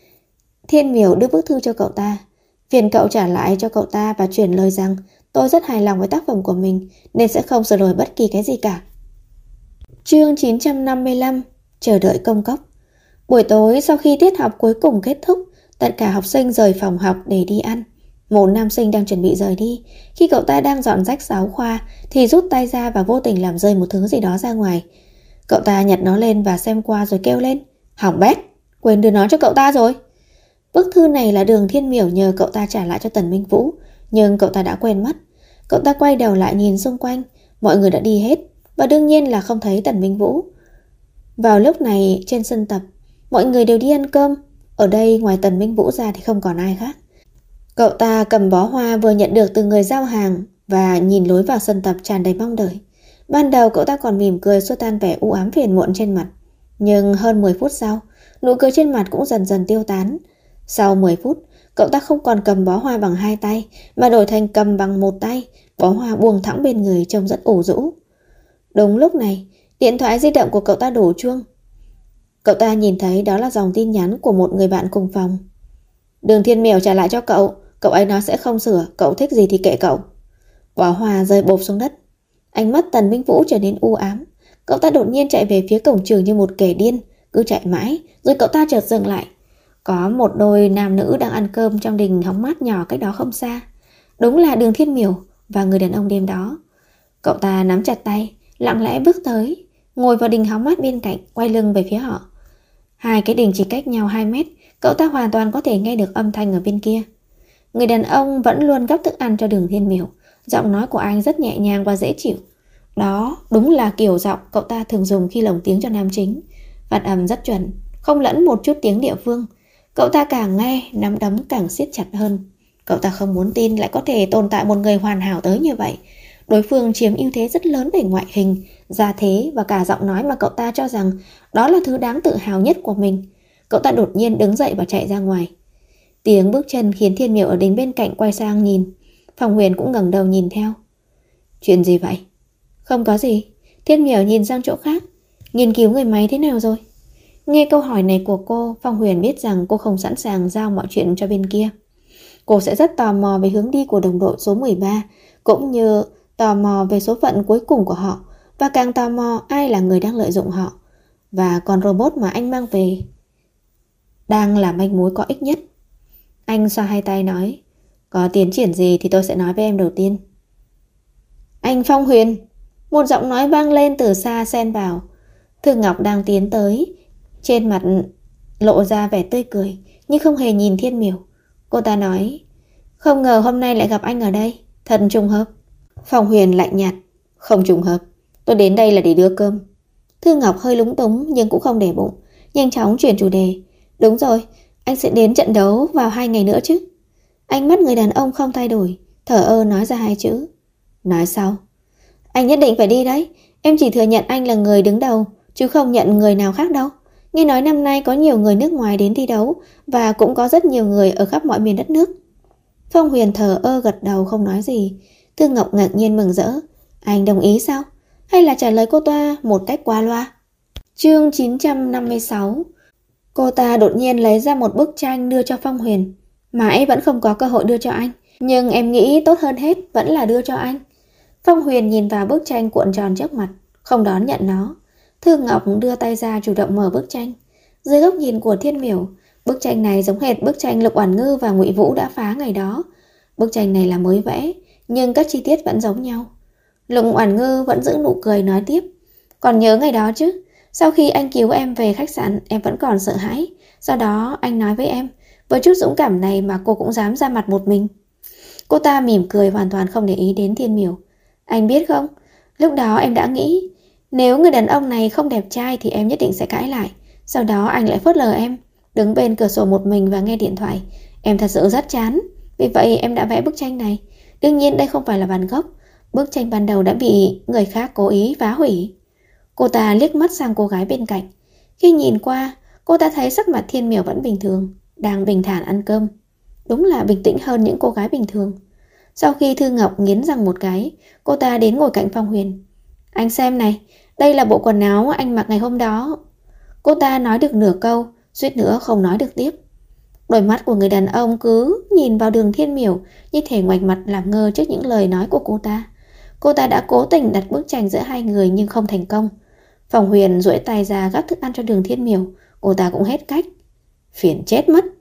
Thiên Miểu đưa bức thư cho cậu ta. Phiền cậu trả lại cho cậu ta và chuyển lời rằng tôi rất hài lòng với tác phẩm của mình, nên sẽ không sửa đổi bất kỳ cái gì cả. Chương 955. Chờ đợi công cốc. Buổi tối sau khi tiết học cuối cùng kết thúc, tất cả học sinh rời phòng học để đi ăn. Một nam sinh đang chuẩn bị rời đi. Khi cậu ta đang dọn rách giáo khoa thì rút tay ra và vô tình làm rơi một thứ gì đó ra ngoài. Cậu ta nhặt nó lên và xem qua rồi kêu lên. Hỏng bét, quên đưa nó cho cậu ta rồi. Bức thư này là Đường Thiên Miểu nhờ cậu ta trả lại cho Tần Minh Vũ, nhưng cậu ta đã quên mất. Cậu ta quay đầu lại nhìn xung quanh. Mọi người đã đi hết và đương nhiên là không thấy Tần Minh Vũ. Vào lúc này trên sân tập, mọi người đều đi ăn cơm. Ở đây ngoài Tần Minh Vũ ra thì không còn ai khác. Cậu ta cầm bó hoa vừa nhận được từ người giao hàng và nhìn lối vào sân tập tràn đầy mong đợi. Ban đầu cậu ta còn mỉm cười xua tan vẻ u ám phiền muộn trên mặt. Nhưng hơn 10 phút sau, nụ cười trên mặt cũng dần dần tiêu tán. Sau 10 phút, cậu ta không còn cầm bó hoa bằng 2 tay, mà đổi thành cầm bằng 1 tay, bó hoa buông thẳng bên người trông rất ủ rũ. Đúng lúc này, điện thoại di động của cậu ta đổ chuông. Cậu ta nhìn thấy đó là dòng tin nhắn của một người bạn cùng phòng. Đường Thiên Miểu trả lại cho cậu, cậu ấy nói sẽ không sửa, cậu thích gì thì kệ cậu. Bó hoa rơi bộp xuống đất. Ánh mắt Tần Minh Vũ trở nên u ám. Cậu ta đột nhiên chạy về phía cổng trường như một kẻ điên, cứ chạy mãi, rồi cậu ta chợt dừng lại. Có một đôi nam nữ đang ăn cơm trong đình hóng mát nhỏ cách đó không xa. Đúng là Đường Thiên Miểu và người đàn ông đêm đó. Cậu ta nắm chặt tay, lặng lẽ bước tới, ngồi vào đình hóng mát bên cạnh, quay lưng về phía họ. Hai cái đình chỉ cách nhau 2 mét, cậu ta hoàn toàn có thể nghe được âm thanh ở bên kia. Người đàn ông vẫn luôn gắp thức ăn cho Đường Thiên Miểu. Giọng nói của anh rất nhẹ nhàng và dễ chịu. Đó đúng là kiểu giọng cậu ta thường dùng khi lồng tiếng cho nam chính. Phát âm rất chuẩn, không lẫn một chút tiếng địa phương. Cậu ta càng nghe, nắm đấm càng siết chặt hơn. Cậu ta không muốn tin lại có thể tồn tại một người hoàn hảo tới như vậy. Đối phương chiếm ưu thế rất lớn về ngoại hình, gia thế và cả giọng nói mà cậu ta cho rằng đó là thứ đáng tự hào nhất của mình. Cậu ta đột nhiên đứng dậy và chạy ra ngoài. Tiếng bước chân khiến Thiên Miểu ở đình bên cạnh quay sang nhìn. Phong Huyền cũng ngẩng đầu nhìn theo. Chuyện gì vậy? Không có gì. Thiên Miểu nhìn sang chỗ khác. Nghiên cứu người máy thế nào rồi? Nghe câu hỏi này của cô, Phong Huyền biết rằng cô không sẵn sàng giao mọi chuyện cho bên kia. Cô sẽ rất tò mò về hướng đi của đồng đội số 13, cũng như tò mò về số phận cuối cùng của họ, và càng tò mò ai là người đang lợi dụng họ. Và con robot mà anh mang về đang là manh mối có ích nhất. Anh xoa hai tay nói, có tiến triển gì thì tôi sẽ nói với em đầu tiên. Anh Phong Huyền! Một giọng nói vang lên từ xa xen vào. Thư Ngọc đang tiến tới, trên mặt lộ ra vẻ tươi cười, nhưng không hề nhìn Thiên Miểu. Cô ta nói, không ngờ hôm nay lại gặp anh ở đây, thật trùng hợp. Phong Huyền lạnh nhạt, không trùng hợp, tôi đến đây là để đưa cơm. Thư Ngọc hơi lúng túng nhưng cũng không để bụng, nhanh chóng chuyển chủ đề. Đúng rồi, anh sẽ đến trận đấu vào 2 ngày nữa chứ? Ánh mắt người đàn ông không thay đổi, thở ơ nói ra 2 chữ. Nói sau. Anh nhất định phải đi đấy, em chỉ thừa nhận anh là người đứng đầu, chứ không nhận người nào khác đâu. Nghe nói năm nay có nhiều người nước ngoài đến thi đấu, và cũng có rất nhiều người ở khắp mọi miền đất nước. Phong Huyền thở ơ gật đầu không nói gì. Thư Ngọc ngạc nhiên mừng rỡ. Anh đồng ý sao? Hay là trả lời cô ta một cách qua loa? Chương 956. Cô ta đột nhiên lấy ra một bức tranh đưa cho Phong Huyền. Mãi vẫn không có cơ hội đưa cho anh, nhưng em nghĩ tốt hơn hết vẫn là đưa cho anh. Phong Huyền nhìn vào bức tranh cuộn tròn trước mặt, không đón nhận nó. Thư Ngọc đưa tay ra chủ động mở bức tranh. Dưới góc nhìn của Thiên Miểu, bức tranh này giống hệt bức tranh Lục Oản Ngư và Ngụy Vũ đã phá ngày đó. Bức tranh này là mới vẽ, nhưng các chi tiết vẫn giống nhau. Lục Oản Ngư vẫn giữ nụ cười nói tiếp. Còn nhớ ngày đó chứ? Sau khi anh cứu em về khách sạn, em vẫn còn sợ hãi. Sau đó anh nói với em, với chút dũng cảm này mà cô cũng dám ra mặt một mình. Cô ta mỉm cười hoàn toàn không để ý đến Thiên Miểu. Anh biết không, lúc đó em đã nghĩ, nếu người đàn ông này không đẹp trai thì em nhất định sẽ cãi lại. Sau đó anh lại phớt lờ em, đứng bên cửa sổ một mình và nghe điện thoại. Em thật sự rất chán. Vì vậy em đã vẽ bức tranh này. Đương nhiên đây không phải là bản gốc. Bức tranh ban đầu đã bị người khác cố ý phá hủy. Cô ta liếc mắt sang cô gái bên cạnh. Khi nhìn qua, cô ta thấy sắc mặt Thiên Miểu vẫn bình thường, đang bình thản ăn cơm. Đúng là bình tĩnh hơn những cô gái bình thường. Sau khi Thư Ngọc nghiến răng một cái, cô ta đến ngồi cạnh Phong Huyền. Anh xem này, đây là bộ quần áo anh mặc ngày hôm đó. Cô ta nói được nửa câu, suýt nữa không nói được tiếp. Đôi mắt của người đàn ông cứ nhìn vào Đường Thiên Miểu, như thể ngoảnh mặt làm ngơ trước những lời nói của cô ta. Cô ta đã cố tình đặt bức tranh giữa hai người nhưng không thành công. Phong Huyền duỗi tay ra gắp thức ăn cho Đường Thiên Miểu. Cô ta cũng hết cách. Phiền chết mất.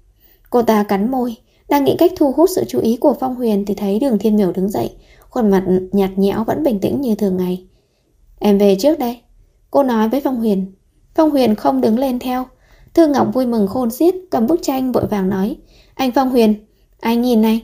Cô ta cắn môi, đang nghĩ cách thu hút sự chú ý của Phong Huyền thì thấy Đường Thiên Miểu đứng dậy, khuôn mặt nhạt nhẽo vẫn bình tĩnh như thường ngày. Em về trước đây, cô nói với Phong Huyền. Phong Huyền không đứng lên theo. Thư Ngọc vui mừng khôn xiết, cầm bức tranh vội vàng nói. Anh Phong Huyền, anh nhìn này.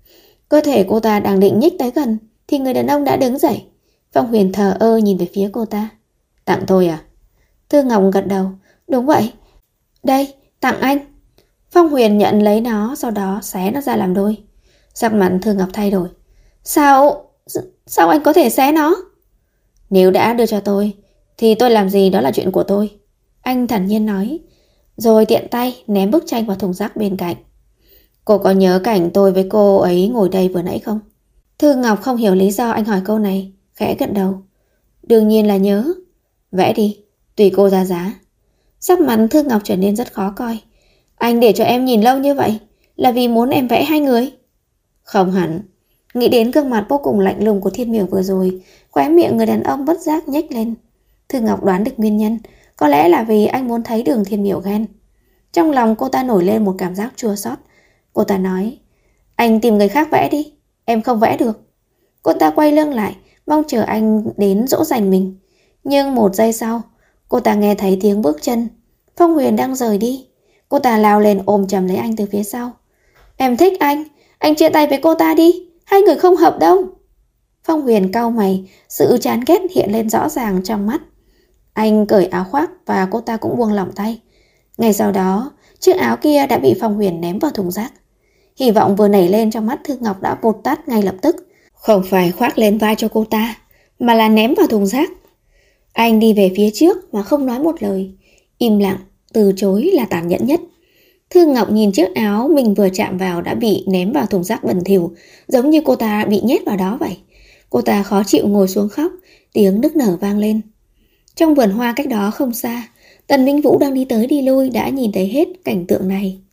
Cơ thể cô ta đang định nhích tới gần thì người đàn ông đã đứng dậy. Phong Huyền thờ ơ nhìn về phía cô ta. Tặng tôi à? Thư Ngọc gật đầu. Đúng vậy. Đây, tặng anh. Phong Huyền nhận lấy nó, sau đó xé nó ra làm đôi. Sắc mặt Thư Ngọc thay đổi. Sao anh có thể xé nó? Nếu đã đưa cho tôi, thì tôi làm gì đó là chuyện của tôi. Anh thản nhiên nói, rồi tiện tay ném bức tranh vào thùng rác bên cạnh. Cô có nhớ cảnh tôi với cô ấy ngồi đây vừa nãy không? Thư Ngọc không hiểu lý do anh hỏi câu này, khẽ gật đầu. Đương nhiên là nhớ. Vẽ đi, tùy cô ra giá. Sắc mặt Thư Ngọc trở nên rất khó coi. Anh để cho em nhìn lâu như vậy là vì muốn em vẽ hai người? Không hẳn. Nghĩ đến gương mặt vô cùng lạnh lùng của Thiên Miểu vừa rồi, khóe miệng người đàn ông bất giác nhếch lên. Thư Ngọc đoán được nguyên nhân, có lẽ là vì anh muốn thấy Đường Thiên Miểu ghen. Trong lòng cô ta nổi lên một cảm giác chua xót. Cô ta nói, anh tìm người khác vẽ đi, em không vẽ được. Cô ta quay lưng lại, mong chờ anh đến dỗ dành mình. Nhưng một giây sau, cô ta nghe thấy tiếng bước chân. Phong Huyền đang rời đi. Cô ta lao lên ôm chầm lấy anh từ phía sau. Em thích anh chia tay với cô ta đi, hai người không hợp đâu. Phong Huyền cau mày, sự chán ghét hiện lên rõ ràng trong mắt. Anh cởi áo khoác và cô ta cũng buông lỏng tay. Ngay sau đó, chiếc áo kia đã bị Phong Huyền ném vào thùng rác. Hy vọng vừa nảy lên trong mắt Thư Ngọc đã vụt tắt ngay lập tức. Không phải khoác lên vai cho cô ta, mà là ném vào thùng rác. Anh đi về phía trước mà không nói một lời. Im lặng, từ chối là tàn nhẫn nhất. Thư Ngọc nhìn chiếc áo mình vừa chạm vào đã bị ném vào thùng rác bẩn thỉu, giống như cô ta bị nhét vào đó vậy. Cô ta khó chịu ngồi xuống khóc, tiếng nức nở vang lên. Trong vườn hoa cách đó không xa, Tần Minh Vũ đang đi tới đi lui đã nhìn thấy hết cảnh tượng này.